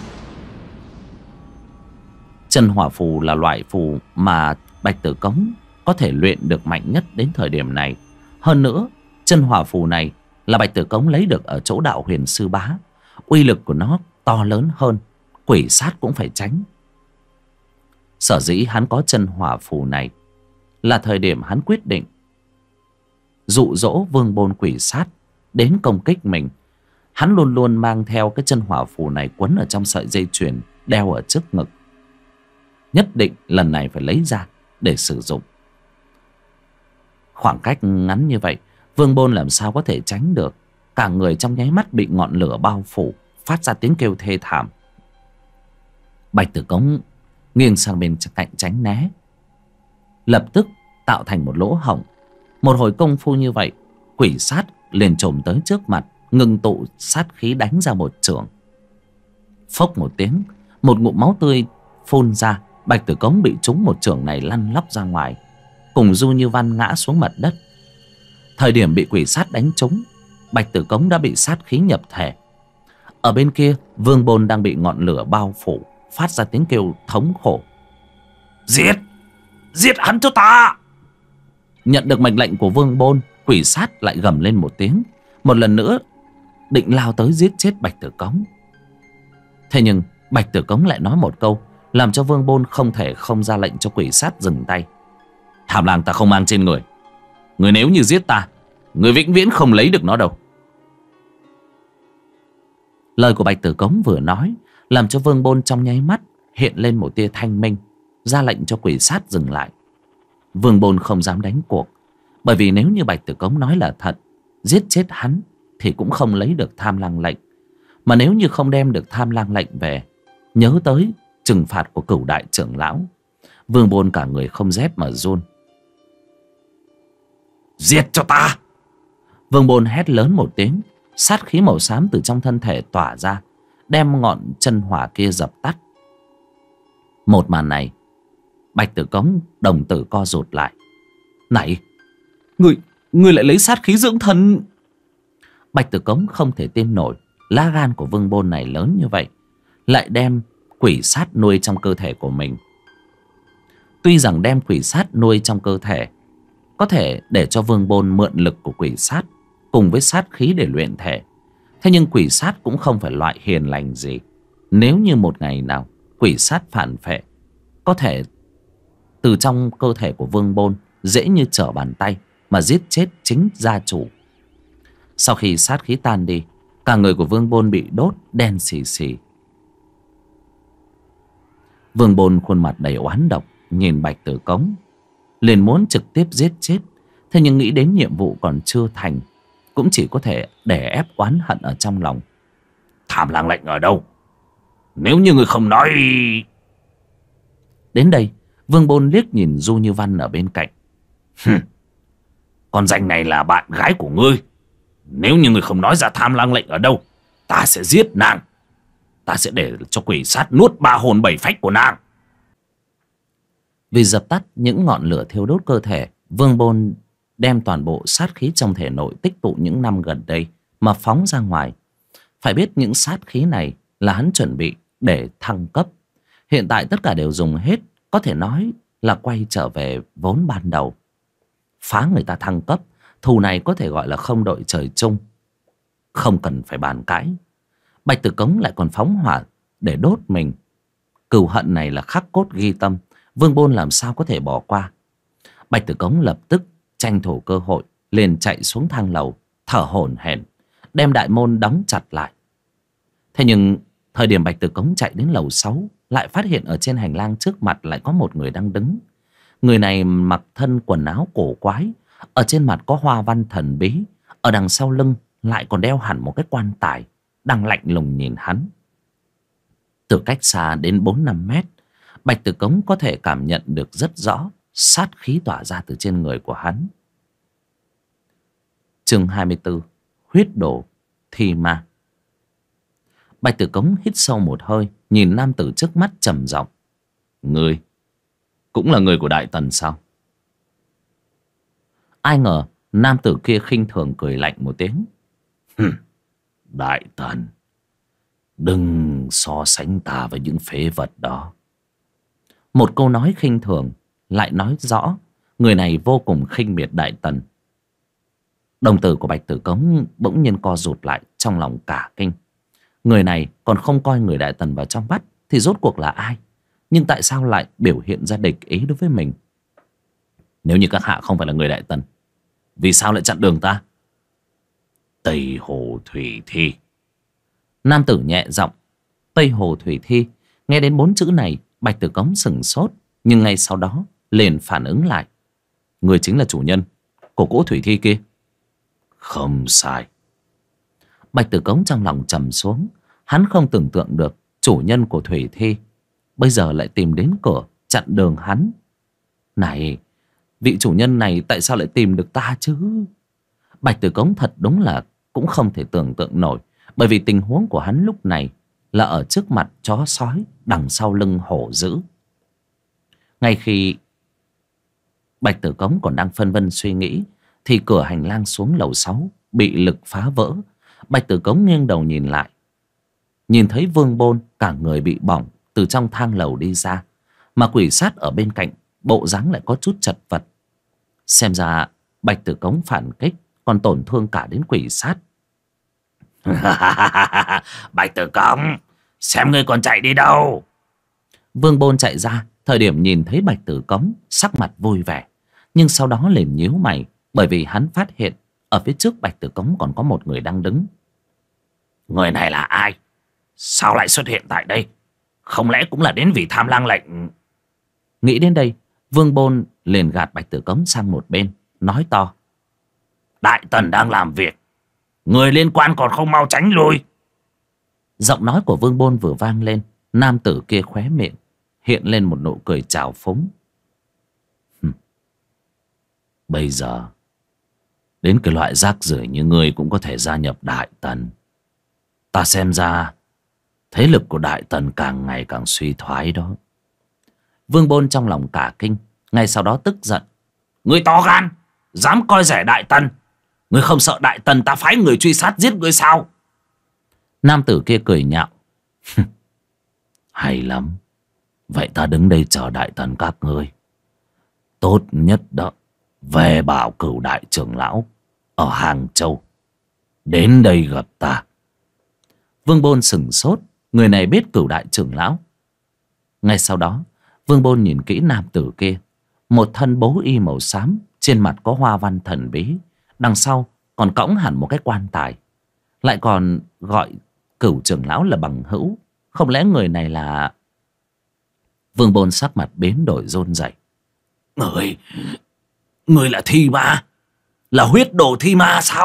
Chân hỏa phù là loại phù mà Bạch Tử Cống có thể luyện được mạnh nhất đến thời điểm này. Hơn nữa, chân hỏa phù này là Bạch Tử Cống lấy được ở chỗ Đạo Huyền Sư Bá. Uy lực của nó to lớn hơn, quỷ sát cũng phải tránh. Sở dĩ hắn có chân hỏa phù này là thời điểm hắn quyết định dụ dỗ Vương Bôn quỷ sát đến công kích mình. Hắn luôn luôn mang theo cái chân hỏa phù này quấn ở trong sợi dây chuyền đeo ở trước ngực. Nhất định lần này phải lấy ra để sử dụng. Khoảng cách ngắn như vậy, Vương Bôn làm sao có thể tránh được. Cả người trong nháy mắt bị ngọn lửa bao phủ, phát ra tiếng kêu thê thảm. Bạch Tử Cống nghiêng sang bên cạnh tránh né, lập tức tạo thành một lỗ hổng. Một hồi công phu như vậy, quỷ sát liền chồm tới trước mặt, ngưng tụ sát khí đánh ra một chưởng. Phốc một tiếng, một ngụm máu tươi phun ra. Bạch Tử Cống bị trúng một chưởng này lăn lóc ra ngoài, cùng Du Như Văn ngã xuống mặt đất. Thời điểm bị quỷ sát đánh trúng, Bạch Tử Cống đã bị sát khí nhập thể. Ở bên kia, Vương Bôn đang bị ngọn lửa bao phủ, phát ra tiếng kêu thống khổ. Giết! Giết hắn cho ta! Nhận được mệnh lệnh của Vương Bôn, quỷ sát lại gầm lên một tiếng, một lần nữa định lao tới giết chết Bạch Tử Cống. Thế nhưng Bạch Tử Cống lại nói một câu làm cho Vương Bôn không thể không ra lệnh cho quỷ sát dừng tay. Thảm lang ta không mang trên người. Người nếu như giết ta, người vĩnh viễn không lấy được nó đâu. Lời của Bạch Tử Cống vừa nói làm cho Vương Bôn trong nháy mắt hiện lên một tia thanh minh, ra lệnh cho quỷ sát dừng lại. Vương Bôn không dám đánh cuộc, bởi vì nếu như Bạch Tử Cống nói là thật, giết chết hắn thì cũng không lấy được tham lang lệnh. Mà nếu như không đem được tham lang lệnh về, nhớ tới trừng phạt của Cửu đại trưởng lão, Vương Bôn cả người không rét mà run. Giết cho ta! Vương Bôn hét lớn một tiếng, sát khí màu xám từ trong thân thể tỏa ra, đem ngọn chân hỏa kia dập tắt. Một màn này, Bạch Tử Cống đồng tử co rụt lại. Này, ngươi lại lấy sát khí dưỡng thân? Bạch Tử Cống không thể tin nổi lá gan của Vương Bôn này lớn như vậy, lại đem quỷ sát nuôi trong cơ thể của mình. Tuy rằng đem quỷ sát nuôi trong cơ thể có thể để cho Vương Bôn mượn lực của quỷ sát cùng với sát khí để luyện thể, thế nhưng quỷ sát cũng không phải loại hiền lành gì. Nếu như một ngày nào quỷ sát phản phệ, có thể từ trong cơ thể của Vương Bôn dễ như trở bàn tay mà giết chết chính gia chủ. Sau khi sát khí tan đi, cả người của Vương Bôn bị đốt đen xì xì. Vương Bôn khuôn mặt đầy oán độc nhìn Bạch Tử Cống, liền muốn trực tiếp giết chết. Thế nhưng nghĩ đến nhiệm vụ còn chưa thành, cũng chỉ có thể để ép oán hận ở trong lòng. Tham lang lệnh ở đâu? Nếu như người không nói... Đến đây, Vương Bôn liếc nhìn Du Như Văn ở bên cạnh. Con danh này là bạn gái của ngươi. Nếu như người không nói ra tham lang lệnh ở đâu, ta sẽ giết nàng. Ta sẽ để cho quỷ sát nuốt 3 hồn 7 phách của nàng. Vì dập tắt những ngọn lửa thiêu đốt cơ thể, Vương Bôn đem toàn bộ sát khí trong thể nội tích tụ những năm gần đây mà phóng ra ngoài. Phải biết những sát khí này là hắn chuẩn bị để thăng cấp. Hiện tại tất cả đều dùng hết, có thể nói là quay trở về vốn ban đầu. Phá người ta thăng cấp, thù này có thể gọi là không đội trời chung, không cần phải bàn cãi. Bạch Tử Cống lại còn phóng hỏa để đốt mình. Cừu hận này là khắc cốt ghi tâm, Vương Bôn làm sao có thể bỏ qua. Bạch Tử Cống lập tức tranh thủ cơ hội liền chạy xuống thang lầu, thở hổn hển, đem đại môn đóng chặt lại. Thế nhưng thời điểm Bạch Tử Cống chạy đến lầu 6, lại phát hiện ở trên hành lang trước mặt lại có một người đang đứng. Người này mặc thân quần áo cổ quái, ở trên mặt có hoa văn thần bí, ở đằng sau lưng lại còn đeo hẳn một cái quan tài, đang lạnh lùng nhìn hắn. Từ cách xa đến 4-5 mét, Bạch Tử Cống có thể cảm nhận được rất rõ sát khí tỏa ra từ trên người của hắn. Chương 24: Huyết đổ thi ma. Bạch Tử Cống hít sâu một hơi, nhìn nam tử trước mắt trầm giọng: Ngươi cũng là người của Đại Tần sao? Ai ngờ nam tử kia khinh thường cười lạnh một tiếng. Đại Tần Đừng so sánh ta với những phế vật đó. Một câu nói khinh thường lại nói rõ người này vô cùng khinh miệt Đại Tần. Đồng tử của Bạch Tử Cống bỗng nhiên co rụt lại, trong lòng cả kinh. Người này còn không coi người Đại Tần vào trong mắt thì rốt cuộc là ai? Nhưng tại sao lại biểu hiện ra địch ý đối với mình? Nếu như các hạ không phải là người Đại Tần, vì sao lại chặn đường ta? Tây Hồ Thủy Thi. Nam tử nhẹ giọng. Tây Hồ Thủy Thi. Nghe đến 4 chữ này, Bạch Tử Cống sửng sốt, nhưng ngay sau đó liền phản ứng lại. Người chính là chủ nhân của cỗ thủy thi kia. Không sai. Bạch Tử Cống trong lòng trầm xuống. Hắn không tưởng tượng được chủ nhân của thủy thi bây giờ lại tìm đến cửa chặn đường hắn. Này, vị chủ nhân này tại sao lại tìm được ta chứ? Bạch Tử Cống thật đúng là cũng không thể tưởng tượng nổi. Bởi vì tình huống của hắn lúc này là ở trước mặt chó sói, đằng sau lưng hổ dữ. Ngay khi Bạch Tử Cống còn đang phân vân suy nghĩ thì cửa hành lang xuống lầu 6 bị lực phá vỡ. Bạch Tử Cống nghiêng đầu nhìn lại, nhìn thấy Vương Bôn cả người bị bỏng từ trong thang lầu đi ra, mà quỷ sát ở bên cạnh bộ dáng lại có chút chật vật. Xem ra Bạch Tử Cống phản kích còn tổn thương cả đến quỷ sát. Bạch Tử Cống, xem ngươi còn chạy đi đâu? Vương Bôn chạy ra, thời điểm nhìn thấy Bạch Tử Cống sắc mặt vui vẻ, nhưng sau đó liền nhíu mày, bởi vì hắn phát hiện ở phía trước Bạch Tử Cống còn có một người đang đứng. Người này là ai? Sao lại xuất hiện tại đây? Không lẽ cũng là đến vì tham lang lệnh? Nghĩ đến đây, Vương Bôn liền gạt Bạch Tử Cống sang một bên, nói to. Đại Tần đang làm việc, người liên quan còn không mau tránh lui. Giọng nói của Vương Bôn vừa vang lên, nam tử kia khóe miệng hiện lên một nụ cười trào phúng. Bây giờ đến cái loại rác rưởi như ngươi cũng có thể gia nhập Đại Tần. Ta xem ra thế lực của Đại Tần càng ngày càng suy thoái đó. Vương Bôn trong lòng cả kinh, ngay sau đó tức giận. Ngươi to gan, dám coi rẻ Đại Tần. Ngươi không sợ Đại Tần ta phái người truy sát giết ngươi sao? Nam tử kia cười nhạo. Hay lắm. Vậy ta đứng đây chờ Đại Tần các ngươi. Tốt nhất đó, về bảo Cửu đại trưởng lão ở Hàng Châu đến đây gặp ta. Vương Bôn sửng sốt, người này biết Cửu đại trưởng lão. Ngay sau đó, Vương Bôn nhìn kỹ nam tử kia, một thân bố y màu xám, trên mặt có hoa văn thần bí, đằng sau còn cõng hẳn một cái quan tài, lại còn gọi Cửu trưởng lão là bằng hữu. Không lẽ người này là... Vương Bôn sắc mặt biến đổi run rẩy. Người là Thi Ma, là huyết đồ Thi Ma sao?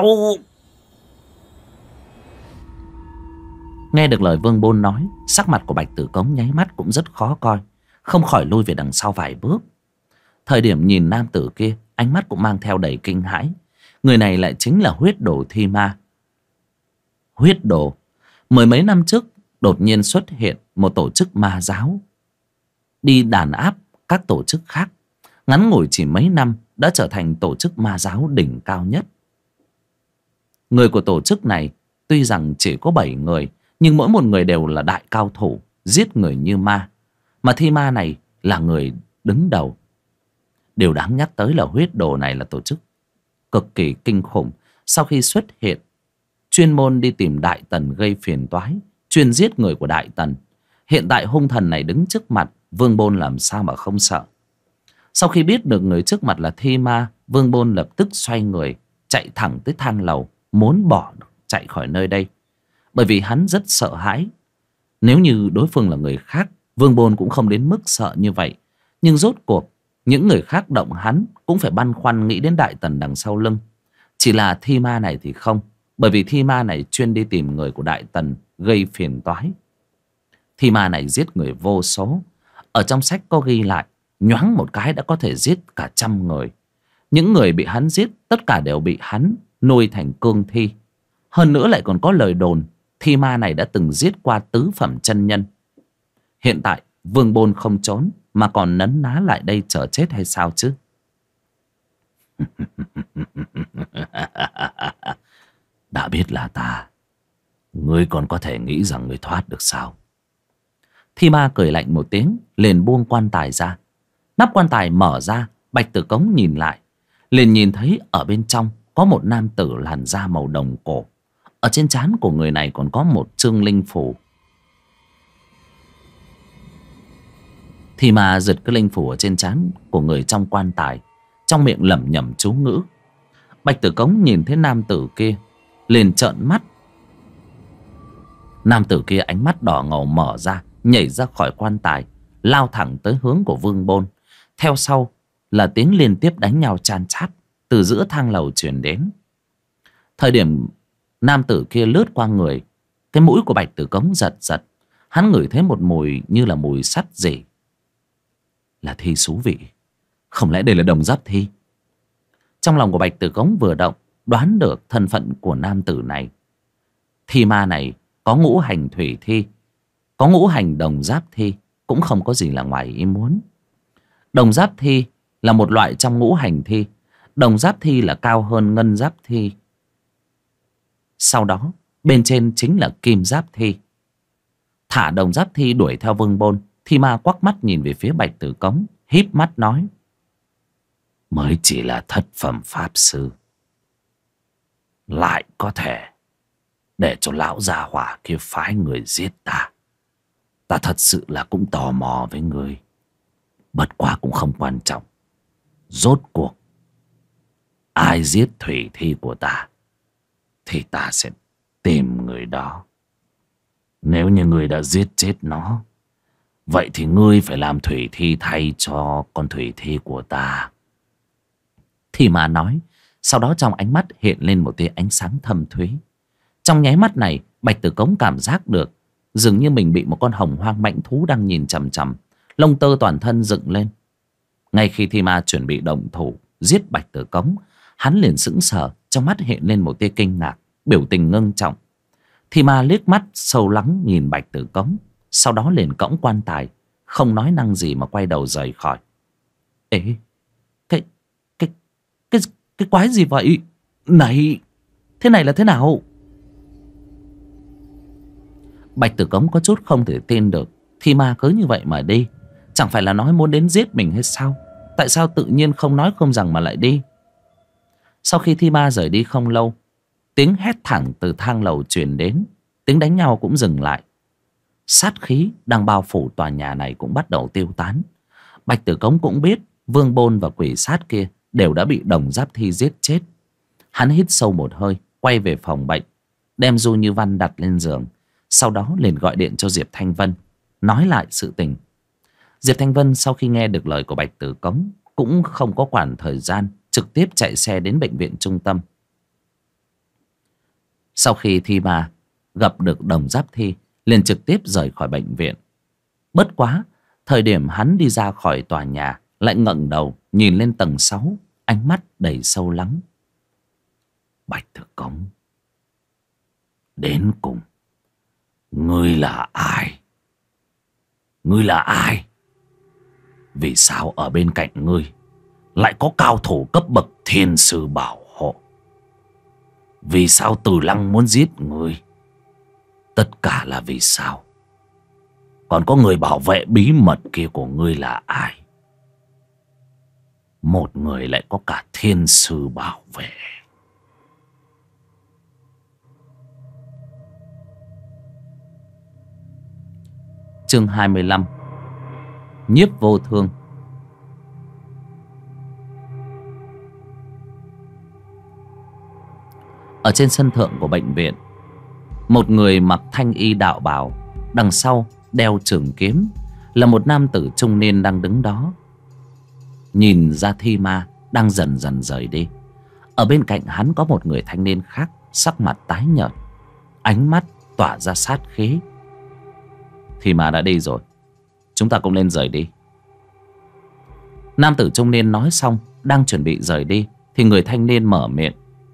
Nghe được lời Vương Bôn nói, sắc mặt của Bạch Tử Cống nháy mắt cũng rất khó coi, không khỏi lui về đằng sau vài bước. Thời điểm nhìn nam tử kia, ánh mắt cũng mang theo đầy kinh hãi. Người này lại chính là huyết đồ Thi Ma. Huyết đồ, mười mấy năm trước đột nhiên xuất hiện một tổ chức ma giáo, đi đàn áp các tổ chức khác. Ngắn ngủi chỉ mấy năm đã trở thành tổ chức ma giáo đỉnh cao nhất. Người của tổ chức này tuy rằng chỉ có 7 người, nhưng mỗi một người đều là đại cao thủ, giết người như ma. Mà Thi Ma này là người đứng đầu. Điều đáng nhắc tới là huyết đồ này là tổ chức cực kỳ kinh khủng. Sau khi xuất hiện, chuyên môn đi tìm Đại Tần gây phiền toái, chuyên giết người của Đại Tần. Hiện tại hung thần này đứng trước mặt, Vương Bôn làm sao mà không sợ. Sau khi biết được người trước mặt là Thi Ma, Vương Bôn lập tức xoay người chạy thẳng tới thang lầu, muốn bỏ chạy khỏi nơi đây, bởi vì hắn rất sợ hãi. Nếu như đối phương là người khác, Vương Bôn cũng không đến mức sợ như vậy. Nhưng rốt cuộc những người khác động hắn cũng phải băn khoăn nghĩ đến Đại Tần đằng sau lưng. Chỉ là Thi Ma này thì không, bởi vì Thi Ma này chuyên đi tìm người của Đại Tần gây phiền toái. Thi Ma này giết người vô số. Ở trong sách có ghi lại, nhoáng một cái đã có thể giết cả 100 người. Những người bị hắn giết tất cả đều bị hắn nuôi thành cương thi. Hơn nữa lại còn có lời đồn Thi Ma này đã từng giết qua tứ phẩm chân nhân. Hiện tại Vương Bôn không trốn mà còn nấn ná lại đây chờ chết hay sao chứ? Đã biết là ta, Ngươi còn có thể nghĩ rằng ngươi thoát được sao? Thi ma cười lạnh một tiếng, liền buông quan tài ra. Nắp quan tài mở ra, Bạch Tử Cống nhìn lại, liền nhìn thấy ở bên trong có một nam tử làn da màu đồng cổ. Ở trên trán của người này còn có một chương linh phù. Thi ma giật cái linh phù ở trên trán của người trong quan tài, trong miệng lẩm nhẩm chú ngữ. Bạch Tử Cống nhìn thấy nam tử kia, liền trợn mắt. Nam tử kia ánh mắt đỏ ngầu mở ra, nhảy ra khỏi quan tài, lao thẳng tới hướng của Vương Bôn. Theo sau là tiếng liên tiếp đánh nhau chan chát từ giữa thang lầu truyền đến. Thời điểm nam tử kia lướt qua người, cái mũi của Bạch Tử Cống giật giật. Hắn ngửi thấy một mùi như là mùi sắt gì. Là thi xú vị. Không lẽ đây là Đồng Giáp Thi? Trong lòng của Bạch Tử Cống vừa động, đoán được thân phận của nam tử này. Thi ma này có ngũ hành thủy thi, có ngũ hành đồng giáp thi, cũng không có gì là ngoài ý muốn. Đồng giáp thi là một loại trong ngũ hành thi. Đồng giáp thi là cao hơn ngân giáp thi. Sau đó bên trên chính là kim giáp thi. Thả đồng giáp thi đuổi theo Vương Bôn, Thi ma quắc mắt nhìn về phía Bạch Tử Cống, híp mắt nói: mới chỉ là thất phẩm pháp sư, lại có thể để cho lão gia hỏa kia phái người giết ta. Ta thật sự là cũng tò mò với ngươi. Bất quá cũng không quan trọng. Rốt cuộc ai giết thủy thi của ta thì ta sẽ tìm người đó. Nếu như ngươi đã giết chết nó, vậy thì ngươi phải làm thủy thi thay cho con thủy thi của ta. Thì mà nói, sau đó trong ánh mắt hiện lên một tia ánh sáng thâm thúy. Trong nháy mắt này, Bạch Tử Cống cảm giác được dường như mình bị một con hồng hoang mãnh thú đang nhìn chằm chằm, lông tơ toàn thân dựng lên. Ngay khi Thi ma chuẩn bị động thủ giết Bạch Tử Cống, hắn liền sững sờ, trong mắt hiện lên một tia kinh ngạc, biểu tình ngưng trọng. Thi ma liếc mắt sâu lắng nhìn Bạch Tử Cống, sau đó liền cõng quan tài, không nói năng gì mà quay đầu rời khỏi. Ê, cái quái gì vậy? Này, thế này là thế nào? Bạch Tử Cống có chút không thể tin được. Thi ma cứ như vậy mà đi, chẳng phải là nói muốn đến giết mình hay sao? Tại sao tự nhiên không nói không rằng mà lại đi? Sau khi Thi ma rời đi không lâu, tiếng hét thẳng từ thang lầu truyền đến, tiếng đánh nhau cũng dừng lại. Sát khí đang bao phủ tòa nhà này cũng bắt đầu tiêu tán. Bạch Tử Cống cũng biết Vương Bôn và quỷ sát kia đều đã bị Đồng Giáp Thi giết chết. Hắn hít sâu một hơi, quay về phòng bệnh, đem Du Như Văn đặt lên giường, sau đó liền gọi điện cho Diệp Thanh Vân, nói lại sự tình. Diệp Thanh Vân sau khi nghe được lời của Bạch Tử Cống cũng không có quản thời gian, trực tiếp chạy xe đến bệnh viện trung tâm. Sau khi Thi ma gặp được Đồng Giáp Thi, liền trực tiếp rời khỏi bệnh viện. Bất quá, thời điểm hắn đi ra khỏi tòa nhà, lại ngẩng đầu nhìn lên tầng 6, ánh mắt đầy sâu lắng. Bạch Tử Cống, đến cùng ngươi là ai? Ngươi là ai? Vì sao ở bên cạnh ngươi lại có cao thủ cấp bậc thiên sư bảo hộ? Vì sao Từ Lăng muốn giết ngươi? Tất cả là vì sao? Còn có người bảo vệ bí mật kia của ngươi là ai? Một người lại có cả thiên sư bảo vệ. Chương 25: Nhiếp vô thương. Ở trên sân thượng của bệnh viện, một người mặc thanh y đạo bào, đằng sau đeo trường kiếm, là một nam tử trung niên đang đứng đó. Nhìn ra Thi ma đang dần dần rời đi. Ở bên cạnh hắn có một người thanh niên khác, sắc mặt tái nhợt, ánh mắt tỏa ra sát khí. Thi ma đã đi rồi, chúng ta cũng nên rời đi. Nam tử trung niên nói xong, đang chuẩn bị rời đi, thì người thanh niên mở miệng.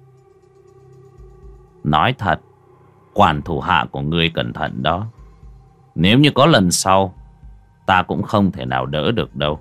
Nói thật, quản thủ hạ của ngươi cẩn thận đó. Nếu như có lần sau, ta cũng không thể nào đỡ được đâu.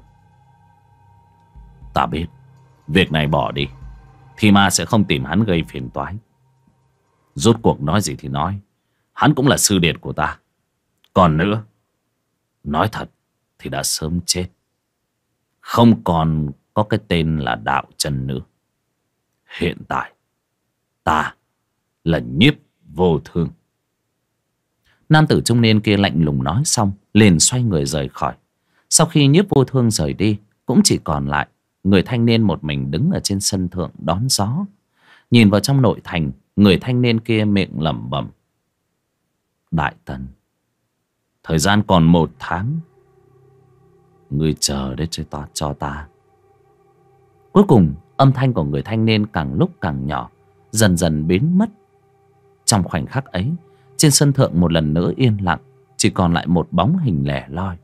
Ta biết, việc này bỏ đi, Thi ma sẽ không tìm hắn gây phiền toái. Rốt cuộc nói gì thì nói, hắn cũng là sư điệt của ta. Còn nữa, nói thật thì đã sớm chết, không còn có cái tên là Đạo Chân nữa. Hiện tại ta là Nhiếp Vô Thương. Nam tử trung niên kia lạnh lùng nói xong liền xoay người rời khỏi. Sau khi Nhiếp Vô Thương rời đi, cũng chỉ còn lại người thanh niên một mình đứng ở trên sân thượng đón gió. Nhìn vào trong nội thành, người thanh niên kia miệng lẩm bẩm: Đại Tần, thời gian còn 1 tháng, ngươi chờ đấy cho ta. Cuối cùng âm thanh của người thanh niên càng lúc càng nhỏ, dần dần biến mất. Trong khoảnh khắc ấy, trên sân thượng một lần nữa yên lặng, chỉ còn lại một bóng hình lẻ loi.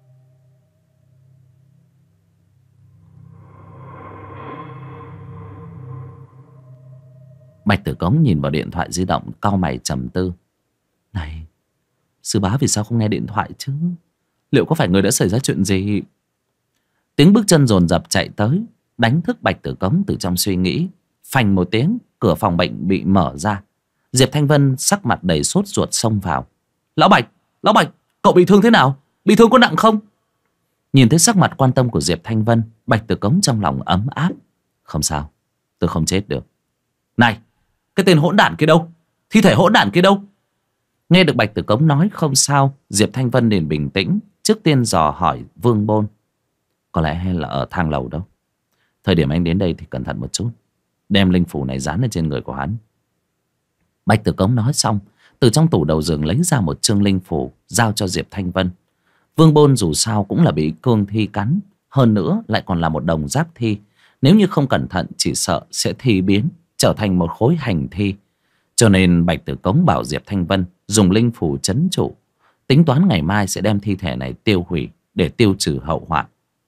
Bạch Tử Cống nhìn vào điện thoại di động, cau mày trầm tư. Này, sư bá vì sao không nghe điện thoại chứ? Liệu có phải người đã xảy ra chuyện gì? Tiếng bước chân dồn dập chạy tới, đánh thức Bạch Tử Cống từ trong suy nghĩ. Phành một tiếng, cửa phòng bệnh bị mở ra. Diệp Thanh Vân sắc mặt đầy sốt ruột xông vào. Lão Bạch, cậu bị thương thế nào? Bị thương có nặng không? Nhìn thấy sắc mặt quan tâm của Diệp Thanh Vân, Bạch Tử Cống trong lòng ấm áp. Không sao, tôi không chết được. Này, cái tên hỗn đản kia đâu? Thi thể hỗn đản kia đâu? Nghe được Bạch Tử Cống nói không sao, Diệp Thanh Vân liền bình tĩnh. Trước tiên dò hỏi Vương Bôn. Có lẽ hay là ở thang lầu đâu. Thời điểm anh đến đây thì cẩn thận một chút, đem linh phủ này dán lên trên người của hắn. Bạch Tử Cống nói xong, từ trong tủ đầu giường lấy ra một chương linh phủ, giao cho Diệp Thanh Vân. Vương Bôn dù sao cũng là bị cương thi cắn, hơn nữa lại còn là một đồng giáp thi. Nếu như không cẩn thận chỉ sợ sẽ thi biến, trở thành một khối hành thi. Cho nên Bạch Tử Cống bảo Diệp Thanh Vân dùng linh phủ trấn trụ, tính toán ngày mai sẽ đem thi thể này tiêu hủy để tiêu trừ hậu họa.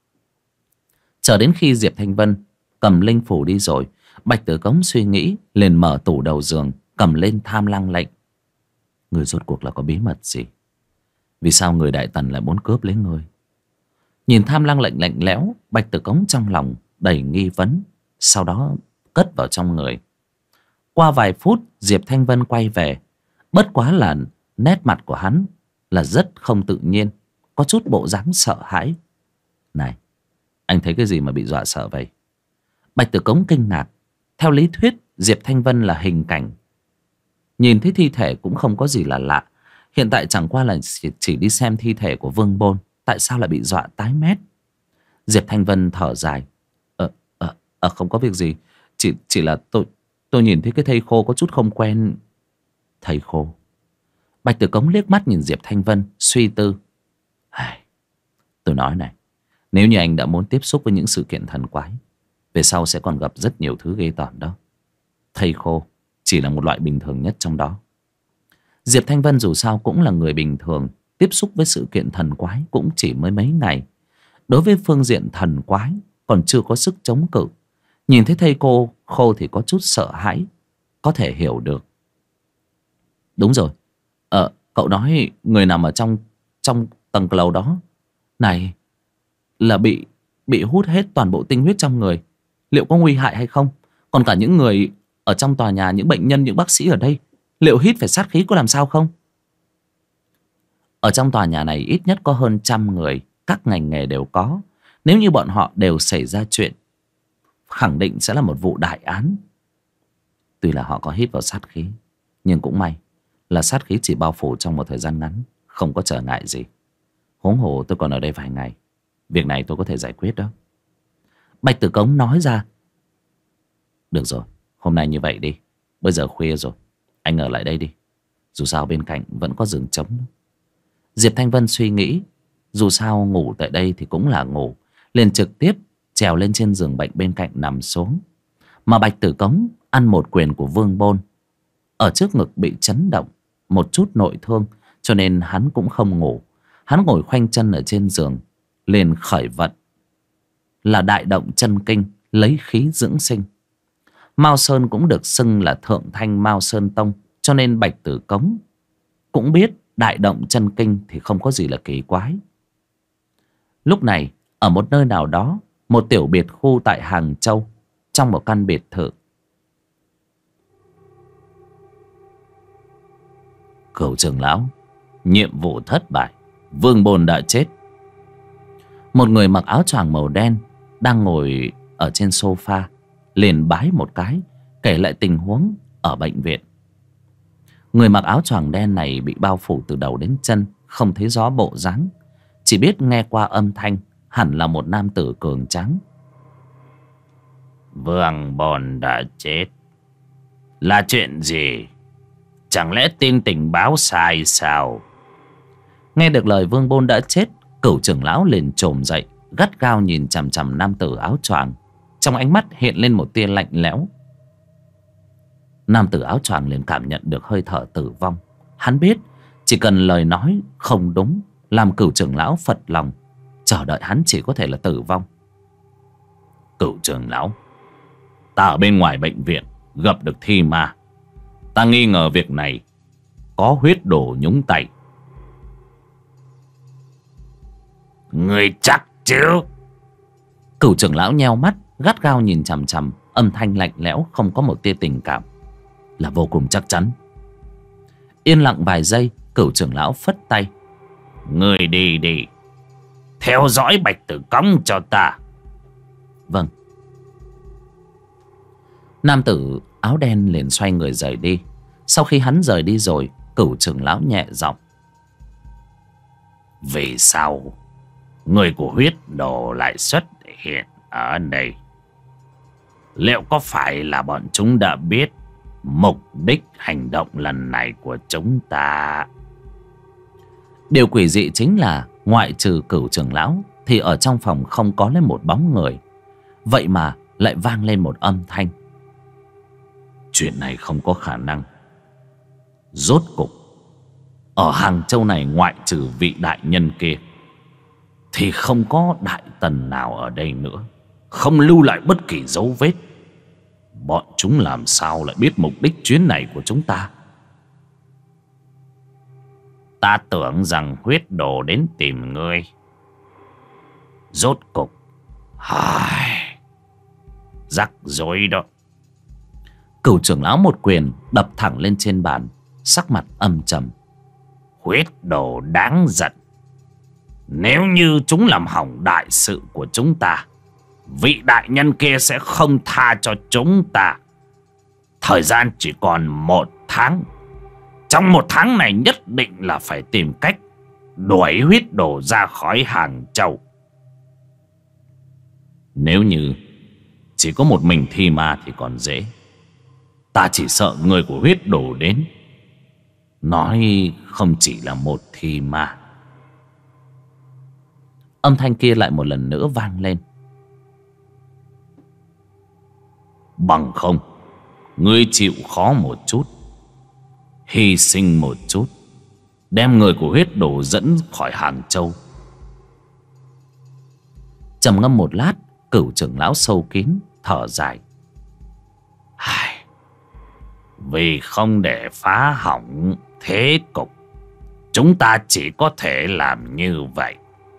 Chờ đến khi Diệp Thanh Vân cầm linh phủ đi rồi, Bạch Tử Cống suy nghĩ, liền mở tủ đầu giường, cầm lên Tham Lăng lệnh. Người rốt cuộc là có bí mật gì? Vì sao người Đại Tần lại muốn cướp lấy người? Nhìn Tham Lăng lệnh lạnh lẽo, Bạch Tử Cống trong lòng đầy nghi vấn, sau đó cất vào trong người. Qua vài phút, Diệp Thanh Vân quay về. Bất quá là nét mặt của hắn là rất không tự nhiên, có chút bộ dáng sợ hãi. Này, anh thấy cái gì mà bị dọa sợ vậy? Bạch Tử Cống kinh ngạc. Theo lý thuyết, Diệp Thanh Vân là hình cảnh, nhìn thấy thi thể cũng không có gì là lạ. Hiện tại chẳng qua là chỉ đi xem thi thể của Vương Bôn, tại sao lại bị dọa tái mét? Diệp Thanh Vân thở dài. Không có việc gì, chỉ là tôi nhìn thấy cái thây khô có chút không quen. Thây khô? Bạch Tử Cống liếc mắt nhìn Diệp Thanh Vân, suy tư. Tôi nói này, nếu như anh đã muốn tiếp xúc với những sự kiện thần quái, về sau sẽ còn gặp rất nhiều thứ ghê tởm đó. Thây khô chỉ là một loại bình thường nhất trong đó. Diệp Thanh Vân dù sao cũng là người bình thường, tiếp xúc với sự kiện thần quái cũng chỉ mới mấy ngày. Đối với phương diện thần quái còn chưa có sức chống cự. Nhìn thấy thây khô thì có chút sợ hãi, có thể hiểu được. Đúng rồi, cậu nói người nằm ở trong tầng lầu đó này là bị hút hết toàn bộ tinh huyết trong người, liệu có nguy hại hay không? Còn cả những người ở trong tòa nhà, những bệnh nhân, những bác sĩ ở đây, liệu hít phải sát khí có làm sao không? Ở trong tòa nhà này ít nhất có hơn 100 người, các ngành nghề đều có. Nếu như bọn họ đều xảy ra chuyện, khẳng định sẽ là một vụ đại án. Tuy là họ có hít vào sát khí, nhưng cũng may là sát khí chỉ bao phủ trong một thời gian ngắn, không có trở ngại gì. Huống hồ tôi còn ở đây vài ngày, việc này tôi có thể giải quyết đó. Bạch Tử Cống nói ra. Được rồi, hôm nay như vậy đi. Bây giờ khuya rồi, anh ở lại đây đi. Dù sao bên cạnh vẫn có giường trống. Diệp Thanh Vân suy nghĩ, dù sao ngủ tại đây thì cũng là ngủ, liền trực tiếp trèo lên trên giường bệnh bên cạnh nằm xuống. Mà Bạch Tử Cống ăn một quyền của Vương Bôn, ở trước ngực bị chấn động, một chút nội thương, cho nên hắn cũng không ngủ. Hắn ngồi khoanh chân ở trên giường, liền khởi vận là đại động chân kinh, lấy khí dưỡng sinh. Mao Sơn cũng được xưng là Thượng Thanh Mao Sơn Tông, cho nên Bạch Tử Cống cũng biết đại động chân kinh thì không có gì là kỳ quái. Lúc này ở một nơi nào đó, một tiểu biệt khu tại Hàng Châu, trong một căn biệt thự, Cửu trưởng lão, nhiệm vụ thất bại, Vương Bôn đã chết. Một người mặc áo choàng màu đen đang ngồi ở trên sofa liền bái một cái, kể lại tình huống ở bệnh viện. Người mặc áo choàng đen này bị bao phủ từ đầu đến chân, không thấy rõ bộ dáng, chỉ biết nghe qua âm thanh hẳn là một nam tử cường tráng. Vương Bôn đã chết. Là chuyện gì? Chẳng lẽ tin tình báo sai sao? Nghe được lời Vương Bôn đã chết, Cửu trưởng lão liền chồm dậy, gắt gao nhìn chằm chằm nam tử áo choàng. Trong ánh mắt hiện lên một tia lạnh lẽo. Nam tử áo choàng liền cảm nhận được hơi thở tử vong. Hắn biết chỉ cần lời nói không đúng làm Cửu trưởng lão phật lòng, chờ đợi hắn chỉ có thể là tử vong. Cửu trưởng lão, ta ở bên ngoài bệnh viện gặp được thi ma. Ta nghi ngờ việc này có huyết đồ nhúng tay. Ngươi chắc chứ? Cửu trưởng lão nheo mắt, gắt gao nhìn chằm chằm, âm thanh lạnh lẽo không có một tia tình cảm. Là vô cùng chắc chắn. Yên lặng vài giây, Cửu trưởng lão phất tay. Ngươi đi đi, theo dõi Bạch Tử Cống cho ta. Vâng. Nam tử áo đen liền xoay người rời đi. Sau khi hắn rời đi rồi, Cửu trưởng lão nhẹ giọng. Vì sao người của huyết đồ lại xuất hiện ở đây? Liệu có phải là bọn chúng đã biết mục đích hành động lần này của chúng ta? Điều quỷ dị chính là ngoại trừ Cửu trưởng lão thì ở trong phòng không có lên một bóng người. Vậy mà lại vang lên một âm thanh. Chuyện này không có khả năng. Rốt cục ở Hàng Châu này ngoại trừ vị đại nhân kia thì không có đại tần nào ở đây nữa, không lưu lại bất kỳ dấu vết. Bọn chúng làm sao lại biết mục đích chuyến này của chúng ta? Ta tưởng rằng huyết đồ đến tìm ngươi. Rốt cục rắc rối đó. Cửu trưởng lão một quyền đập thẳng lên trên bàn, sắc mặt âm trầm. Huyết đồ đáng giận. Nếu như chúng làm hỏng đại sự của chúng ta, vị đại nhân kia sẽ không tha cho chúng ta. Thời gian chỉ còn 1 tháng. Trong 1 tháng này nhất định là phải tìm cách đuổi huyết đồ ra khỏi Hàng Châu. Nếu như chỉ có một mình thi ma thì còn dễ. Ta chỉ sợ người của huyết đồ đến, nói không chỉ là một thi ma. Âm thanh kia lại một lần nữa vang lên. Bằng không, ngươi chịu khó một chút, hy sinh một chút, đem người của huyết đồ dẫn khỏi Hàng Châu. Trầm ngâm một lát, Cửu trưởng lão sâu kín thở dài. Vì không để phá hỏng thế cục, chúng ta chỉ có thể làm như vậy.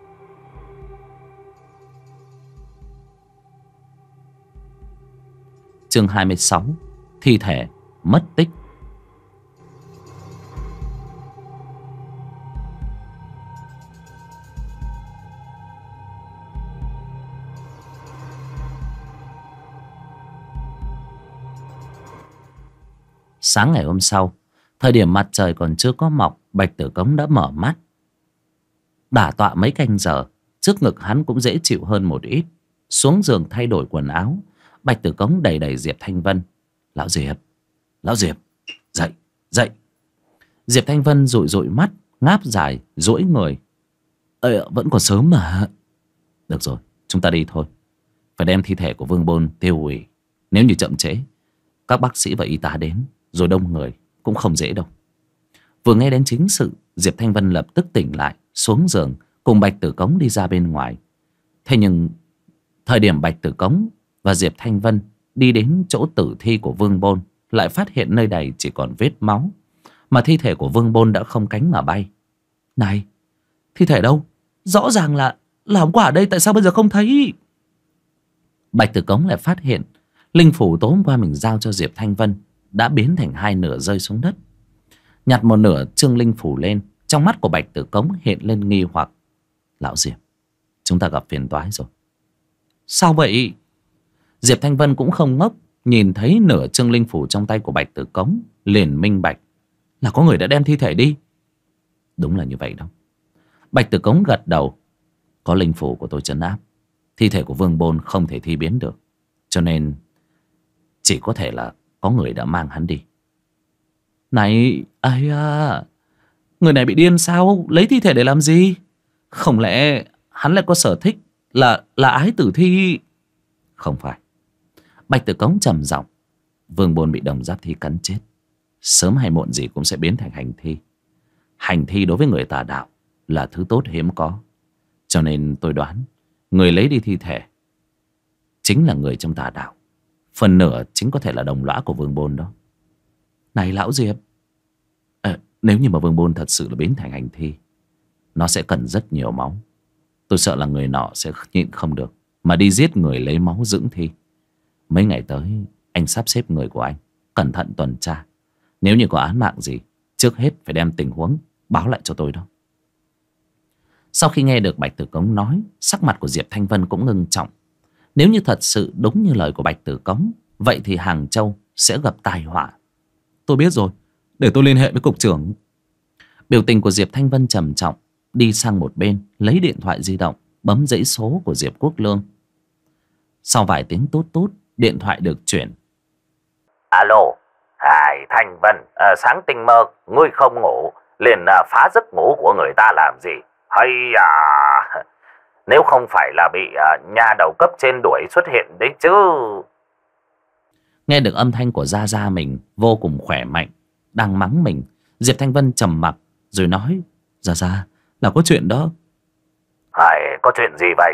Chương 26. Thi thể mất tích. Sáng ngày hôm sau, thời điểm mặt trời còn chưa có mọc, Bạch Tử Cống đã mở mắt. Đả tọa mấy canh giờ, trước ngực hắn cũng dễ chịu hơn một ít. Xuống giường thay đổi quần áo, Bạch Tử Cống đẩy đẩy Diệp Thanh Vân. Lão Diệp, dậy, dậy. Diệp Thanh Vân dụi dụi mắt, ngáp dài, duỗi người. Vẫn còn sớm mà. Được rồi, chúng ta đi thôi. Phải đem thi thể của Vương Bôn tiêu hủy. Nếu như chậm trễ, các bác sĩ và y tá đến rồi đông người cũng không dễ đâu. Vừa nghe đến chính sự, Diệp Thanh Vân lập tức tỉnh lại, xuống giường cùng Bạch Tử Cống đi ra bên ngoài. Thế nhưng thời điểm Bạch Tử Cống và Diệp Thanh Vân đi đến chỗ tử thi của Vương Bôn, lại phát hiện nơi này chỉ còn vết máu, mà thi thể của Vương Bôn đã không cánh mà bay. Này, thi thể đâu? Rõ ràng là hôm qua ở đây, tại sao bây giờ không thấy? Bạch Tử Cống lại phát hiện linh phủ tối hôm qua mình giao cho Diệp Thanh Vân đã biến thành 2 nửa rơi xuống đất. nhặt một nửa trương linh phủ lên. Trong mắt của Bạch Tử Cống hiện lên nghi hoặc. Lão Diệp, chúng ta gặp phiền toái rồi. Sao vậy? Diệp Thanh Vân cũng không ngốc, nhìn thấy nửa trương linh phủ trong tay của Bạch Tử Cống liền minh bạch là có người đã đem thi thể đi. Đúng là như vậy đâu. Bạch Tử Cống gật đầu. Có linh phủ của tôi trấn áp, thi thể của Vương Bôn không thể thi biến được, cho nên chỉ có thể là có người đã mang hắn đi. Này, ai à, người này bị điên sao? Lấy thi thể để làm gì? Không lẽ hắn lại có sở thích là ái tử thi? Không phải. Bạch Tử Cống trầm giọng. Vương Bôn bị đồng giáp thi cắn chết, sớm hay muộn gì cũng sẽ biến thành hành thi. Hành thi đối với người tà đạo là thứ tốt hiếm có, cho nên tôi đoán người lấy đi thi thể chính là người trong tà đạo. Phần nửa chính có thể là đồng lõa của Vương Bôn đó. Này lão Diệp, nếu như mà Vương Bôn thật sự là biến thành hành thi, nó sẽ cần rất nhiều máu. Tôi sợ là người nọ sẽ nhịn không được mà đi giết người lấy máu dưỡng thi. Mấy ngày tới anh sắp xếp người của anh cẩn thận tuần tra. Nếu như có án mạng gì, trước hết phải đem tình huống báo lại cho tôi đó. Sau khi nghe được Bạch Tử Cống nói, sắc mặt của Diệp Thanh Vân cũng ngưng trọng. Nếu như thật sự đúng như lời của Bạch Tử Cống, vậy thì Hàng Châu sẽ gặp tai họa. Tôi biết rồi, để tôi liên hệ với cục trưởng. Biểu tình của Diệp Thanh Vân trầm trọng, đi sang một bên lấy điện thoại di động, bấm dãy số của Diệp Quốc Lương. Sau vài tiếng tút tút, điện thoại được chuyển. Alo, Hải Thanh Vân, sáng tinh mơ, ngươi không ngủ, liền phá giấc ngủ của người ta làm gì? Hay à, nếu không phải là bị nhà đầu cấp trên đuổi xuất hiện đấy chứ. Nghe được âm thanh của Gia Gia mình vô cùng khỏe mạnh, đang mắng mình, Diệp Thanh Vân trầm mặc rồi nói: Gia Gia, là có chuyện đó. Hay, có chuyện gì vậy?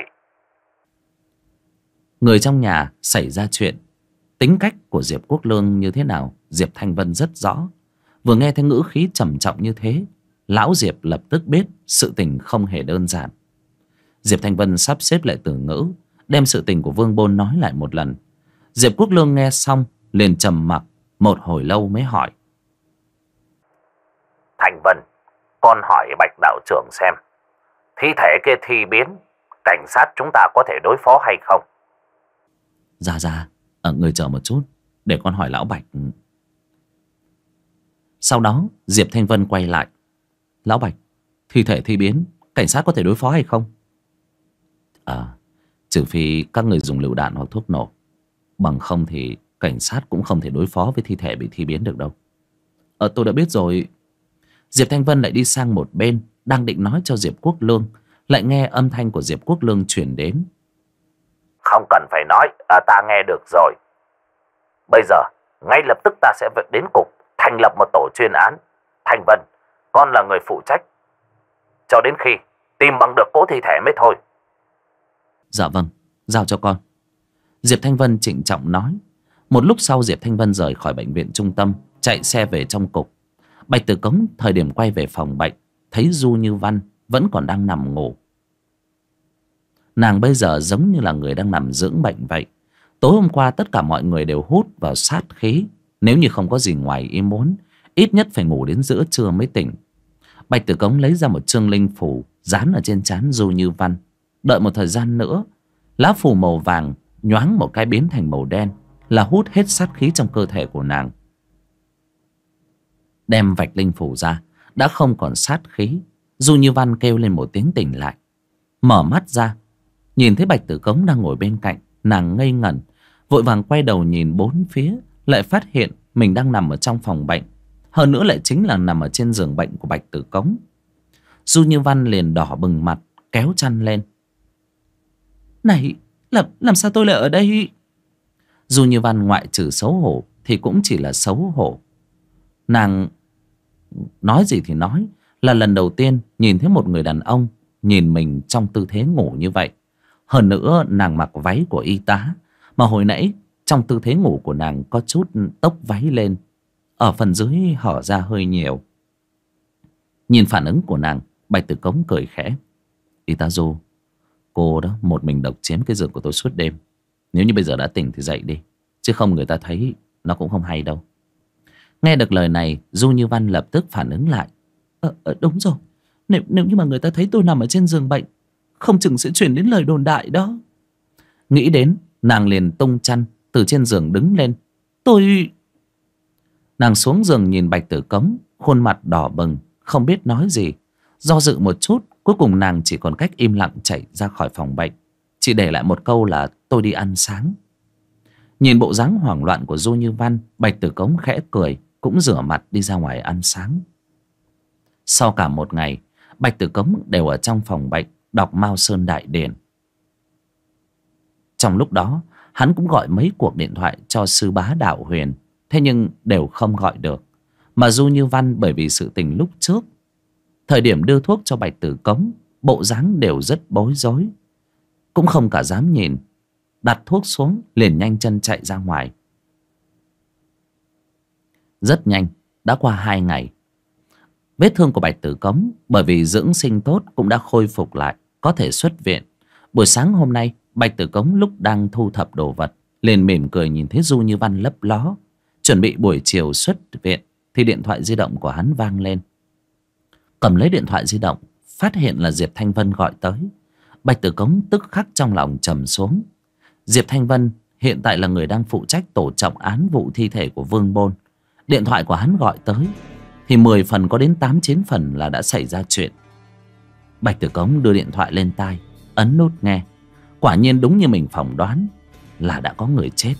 Người trong nhà xảy ra chuyện, tính cách của Diệp Quốc Lương như thế nào Diệp Thanh Vân rất rõ. Vừa nghe thấy ngữ khí trầm trọng như thế, lão Diệp lập tức biết sự tình không hề đơn giản. Diệp Thanh Vân sắp xếp lại từ ngữ, đem sự tình của Vương Bôn nói lại một lần. Diệp Quốc Lương nghe xong liền trầm mặc một hồi lâu mới hỏi: Thanh Vân, con hỏi Bạch đạo trưởng xem, thi thể kia thi biến, cảnh sát chúng ta có thể đối phó hay không? Dạ, người chờ một chút, để con hỏi lão Bạch. Sau đó Diệp Thanh Vân quay lại: Lão Bạch, thi thể thi biến, cảnh sát có thể đối phó hay không? Trừ phi các người dùng lựu đạn hoặc thuốc nổ, bằng không thì cảnh sát cũng không thể đối phó với thi thể bị thi biến được đâu. Tôi đã biết rồi. Diệp Thanh Vân lại đi sang một bên, đang định nói cho Diệp Quốc Lương, lại nghe âm thanh của Diệp Quốc Lương chuyển đến: Không cần phải nói, ta nghe được rồi. Bây giờ ngay lập tức ta sẽ đến cục thành lập một tổ chuyên án. Thanh Vân, con là người phụ trách cho đến khi tìm bằng được cỗ thi thể mới thôi. Dạ vâng, giao cho con. Diệp Thanh Vân trịnh trọng nói. Một lúc sau Diệp Thanh Vân rời khỏi bệnh viện trung tâm, chạy xe về trong cục. Bạch Tử Cống thời điểm quay về phòng bệnh, thấy Du Như Văn vẫn còn đang nằm ngủ. Nàng bây giờ giống như là người đang nằm dưỡng bệnh vậy. Tối hôm qua tất cả mọi người đều hút vào sát khí. Nếu như không có gì ngoài ý muốn, ít nhất phải ngủ đến giữa trưa mới tỉnh. Bạch Tử Cống lấy ra một trương linh phủ dán ở trên trán Du Như Văn. Đợi một thời gian nữa, lá phù màu vàng nhoáng một cái biến thành màu đen, là hút hết sát khí trong cơ thể của nàng. Đem vạch linh phủ ra, đã không còn sát khí. Du Như Văn kêu lên một tiếng tỉnh lại. Mở mắt ra, nhìn thấy Bạch Tử Cống đang ngồi bên cạnh, nàng ngây ngẩn, vội vàng quay đầu nhìn bốn phía, lại phát hiện mình đang nằm ở trong phòng bệnh, hơn nữa lại chính là nằm ở trên giường bệnh của Bạch Tử Cống. Du Như Văn liền đỏ bừng mặt, kéo chăn lên. Này, làm sao tôi lại ở đây? Du Như Văn ngoại trừ xấu hổ thì cũng chỉ là xấu hổ. Nàng nói gì thì nói, là lần đầu tiên nhìn thấy một người đàn ông nhìn mình trong tư thế ngủ như vậy. Hơn nữa nàng mặc váy của y tá, mà hồi nãy trong tư thế ngủ của nàng có chút tốc váy lên, ở phần dưới hở ra hơi nhiều. Nhìn phản ứng của nàng, Bạch Tử Cống cười khẽ. Y tá Du, cô đó một mình độc chiếm cái giường của tôi suốt đêm. Nếu như bây giờ đã tỉnh thì dậy đi, chứ không người ta thấy nó cũng không hay đâu. Nghe được lời này, Du Như Văn lập tức phản ứng lại. Đúng rồi, nếu như mà người ta thấy tôi nằm ở trên giường bệnh, không chừng sẽ chuyển đến lời đồn đại đó. Nghĩ đến, nàng liền tung chăn từ trên giường đứng lên. Nàng xuống giường nhìn Bạch Tử Cống, khuôn mặt đỏ bừng, không biết nói gì. Do dự một chút, cuối cùng nàng chỉ còn cách im lặng chạy ra khỏi phòng bệnh, chỉ để lại một câu là tôi đi ăn sáng. Nhìn bộ dáng hoảng loạn của Du Như Văn, Bạch Tử Cống khẽ cười, cũng rửa mặt đi ra ngoài ăn sáng. Sau cả một ngày, Bạch Tử Cống đều ở trong phòng bệnh đọc Mao Sơn Đại Điển. Trong lúc đó, hắn cũng gọi mấy cuộc điện thoại cho sư bá Đạo Huyền, thế nhưng đều không gọi được. Mà Du Như Văn bởi vì sự tình lúc trước, thời điểm đưa thuốc cho Bạch Tử Cống, bộ dáng đều rất bối rối, cũng không cả dám nhìn. Đặt thuốc xuống liền nhanh chân chạy ra ngoài. Rất nhanh, đã qua 2 ngày. Vết thương của Bạch Tử Cống bởi vì dưỡng sinh tốt cũng đã khôi phục lại, có thể xuất viện. Buổi sáng hôm nay, Bạch Tử Cống lúc đang thu thập đồ vật, liền mỉm cười nhìn thấy Du Như Văn lấp ló, chuẩn bị buổi chiều xuất viện, thì điện thoại di động của hắn vang lên. Cầm lấy điện thoại di động, phát hiện là Diệp Thanh Vân gọi tới. Bạch Tử Cống tức khắc trong lòng trầm xuống. Diệp Thanh Vân hiện tại là người đang phụ trách tổ trọng án vụ thi thể của Vương Bôn. Điện thoại của hắn gọi tới thì 10 phần có đến 8-9 phần là đã xảy ra chuyện. Bạch Tử Cống đưa điện thoại lên tai, ấn nút nghe. Quả nhiên đúng như mình phỏng đoán là đã có người chết.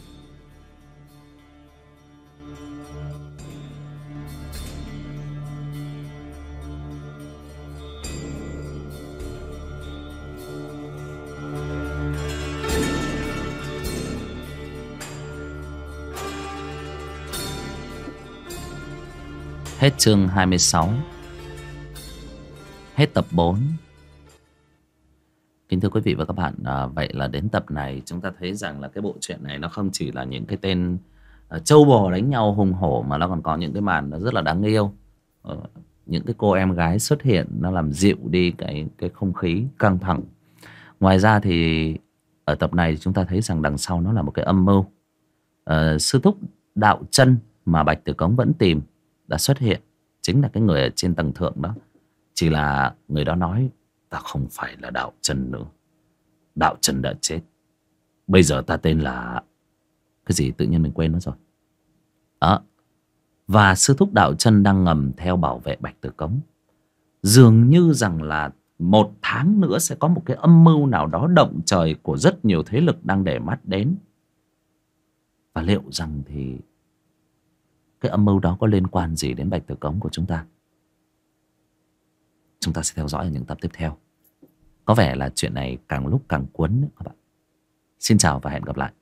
Hết chương 26. Hết tập 4. Kính thưa quý vị và các bạn, vậy là đến tập này chúng ta thấy rằng là cái bộ truyện này nó không chỉ là những cái tên trâu bò đánh nhau hùng hổ, mà nó còn có những cái màn nó rất là đáng yêu. Những cái cô em gái xuất hiện nó làm dịu đi cái không khí căng thẳng. Ngoài ra thì ở tập này chúng ta thấy rằng đằng sau nó là một cái âm mưu. Sư thúc Đạo Chân mà Bạch Tử Cống vẫn tìm đã xuất hiện, chính là cái người ở trên tầng thượng đó. Chỉ là người đó nói ta không phải là Đạo Chân nữa, Đạo Chân đã chết, bây giờ ta tên là cái gì tự nhiên mình quên nó rồi. Và sư thúc Đạo Chân đang ngầm theo bảo vệ Bạch Tử Cống. Dường như rằng là 1 tháng nữa sẽ có một cái âm mưu nào đó động trời của rất nhiều thế lực đang để mắt đến. Và liệu rằng thì cái âm mưu đó có liên quan gì đến Bạch Tử Cống của chúng ta? Chúng ta sẽ theo dõi ở những tập tiếp theo. Có vẻ là chuyện này càng lúc càng cuốn đấy các bạn. Xin chào và hẹn gặp lại.